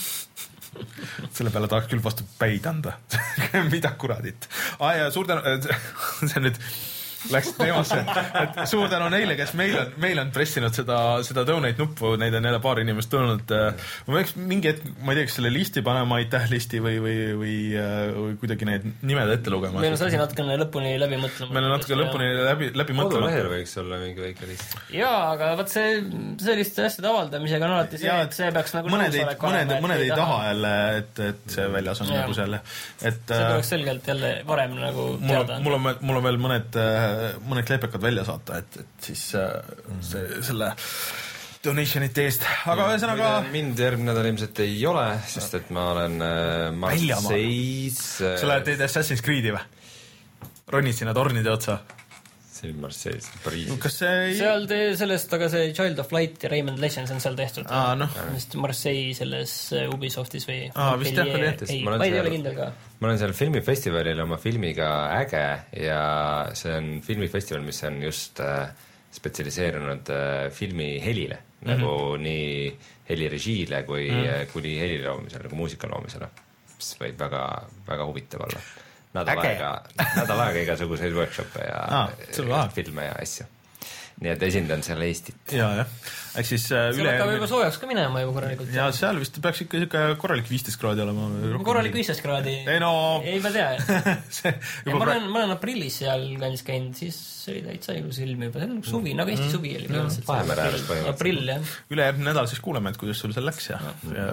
Selle peale tahaks küll vastu päid anda. Mida kuradit. Ah, ja suur tänu, see nüüd läks teemasse, et suur tänu neile, kes meil on, meil on pressinud seda, seda donate nuppu, neid on jälle paar inimest tulnud. Ma võiks mingi hetk, ma ei tea, kas selle listi panema aitäh listi või, või, või, või kuidagi need nimed ette lugema. Meil on see asi natukene lõpuni läbi mõtlema. Meil on natuke lõpuni läbi, läbi mõtlema. Kodulehel võiks olla mingi väike list. Jaa, aga võt see selliste asjade avaldamisega on alati see, et see peaks nagu mõned ei, mõned, mõned ei taha jälle, et, et see väljas on ja. Nagu selle. Et, see tuleks selgelt jälle varem nagu teada. Mul on, mul on veel mõned mõned klepekad välja saata, et, et siis see, selle donationite eest. Aga ühesõnaga... Mind järgmine nädal ilmselt ei ole, sest et ma olen Marseilles... Sa lähed teed Assassin's Creed'i või? Ronid sinna tornide otsa? See on Marseilles, Pariisis. Kas see ei... Seal te sellest, aga see Child of Light ja Rayman Legends on seal tehtud. Aa, noh. Marseille selles Ubisoftis või... Aa, vist jah, oli jättes. Ei, ma ei ole kindel ka. Ma olen seal filmifestivalil oma filmiga Äge ja see on filmifestival, mis on just äh, spetsialiseerunud äh, filmi helile, mm-hmm. nagu nii helirežiile kui mm. kuni heliloomisele, nagu muusikaloomisele. Mis võib väga, väga huvitav olla. Nädal aega, nädal aega igasuguseid workshop'e ja ah, filme ja asju. Nii et esindan seal Eestit. Ja, jah. Ehk siis uh, üle... Seal võib juba soojaks ka minema juba korralikult. Ja seal vist peaks ikka, ikka korralik viisteist kraadi olema. Korralik viisteist kraadi. Ei no... Ei ma tea. ja ma, olen, ma olen aprillis seal kandis käinud, siis oli täitsa ilus ilm juba. See on suvi, nagu Eesti suvi oli. Vahemere ääres põhimõtteliselt. Aprill, jah. Üle järgmine nädal siis kuuleme, et kuidas sul seal läks ja, ja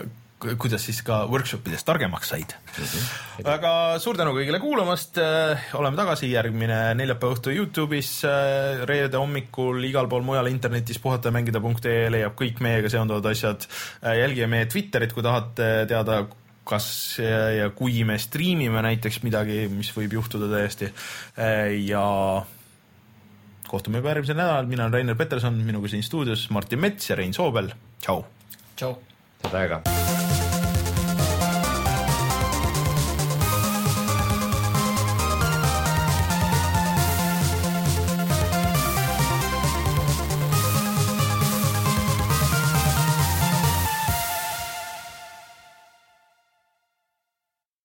kuidas siis ka workshopides targemaks said. Mm-hmm. Aga suur tänu kõigile kuulamast, oleme tagasi järgmine neljapäeva õhtu YouTube'is, reede hommikul igal pool mujal internetis puhata ja mängida punkt ee leiab kõik meiega seonduvad asjad. Jälgige meie Twitterit, kui tahate teada, kas ja kui me striimime näiteks midagi, mis võib juhtuda täiesti. Ja kohtume juba järgmisel nädalal, mina olen Rainer Peterson, minuga siin stuudios Martin Mets ja Rein Soobel. Tšau! Tšau! Täda aega!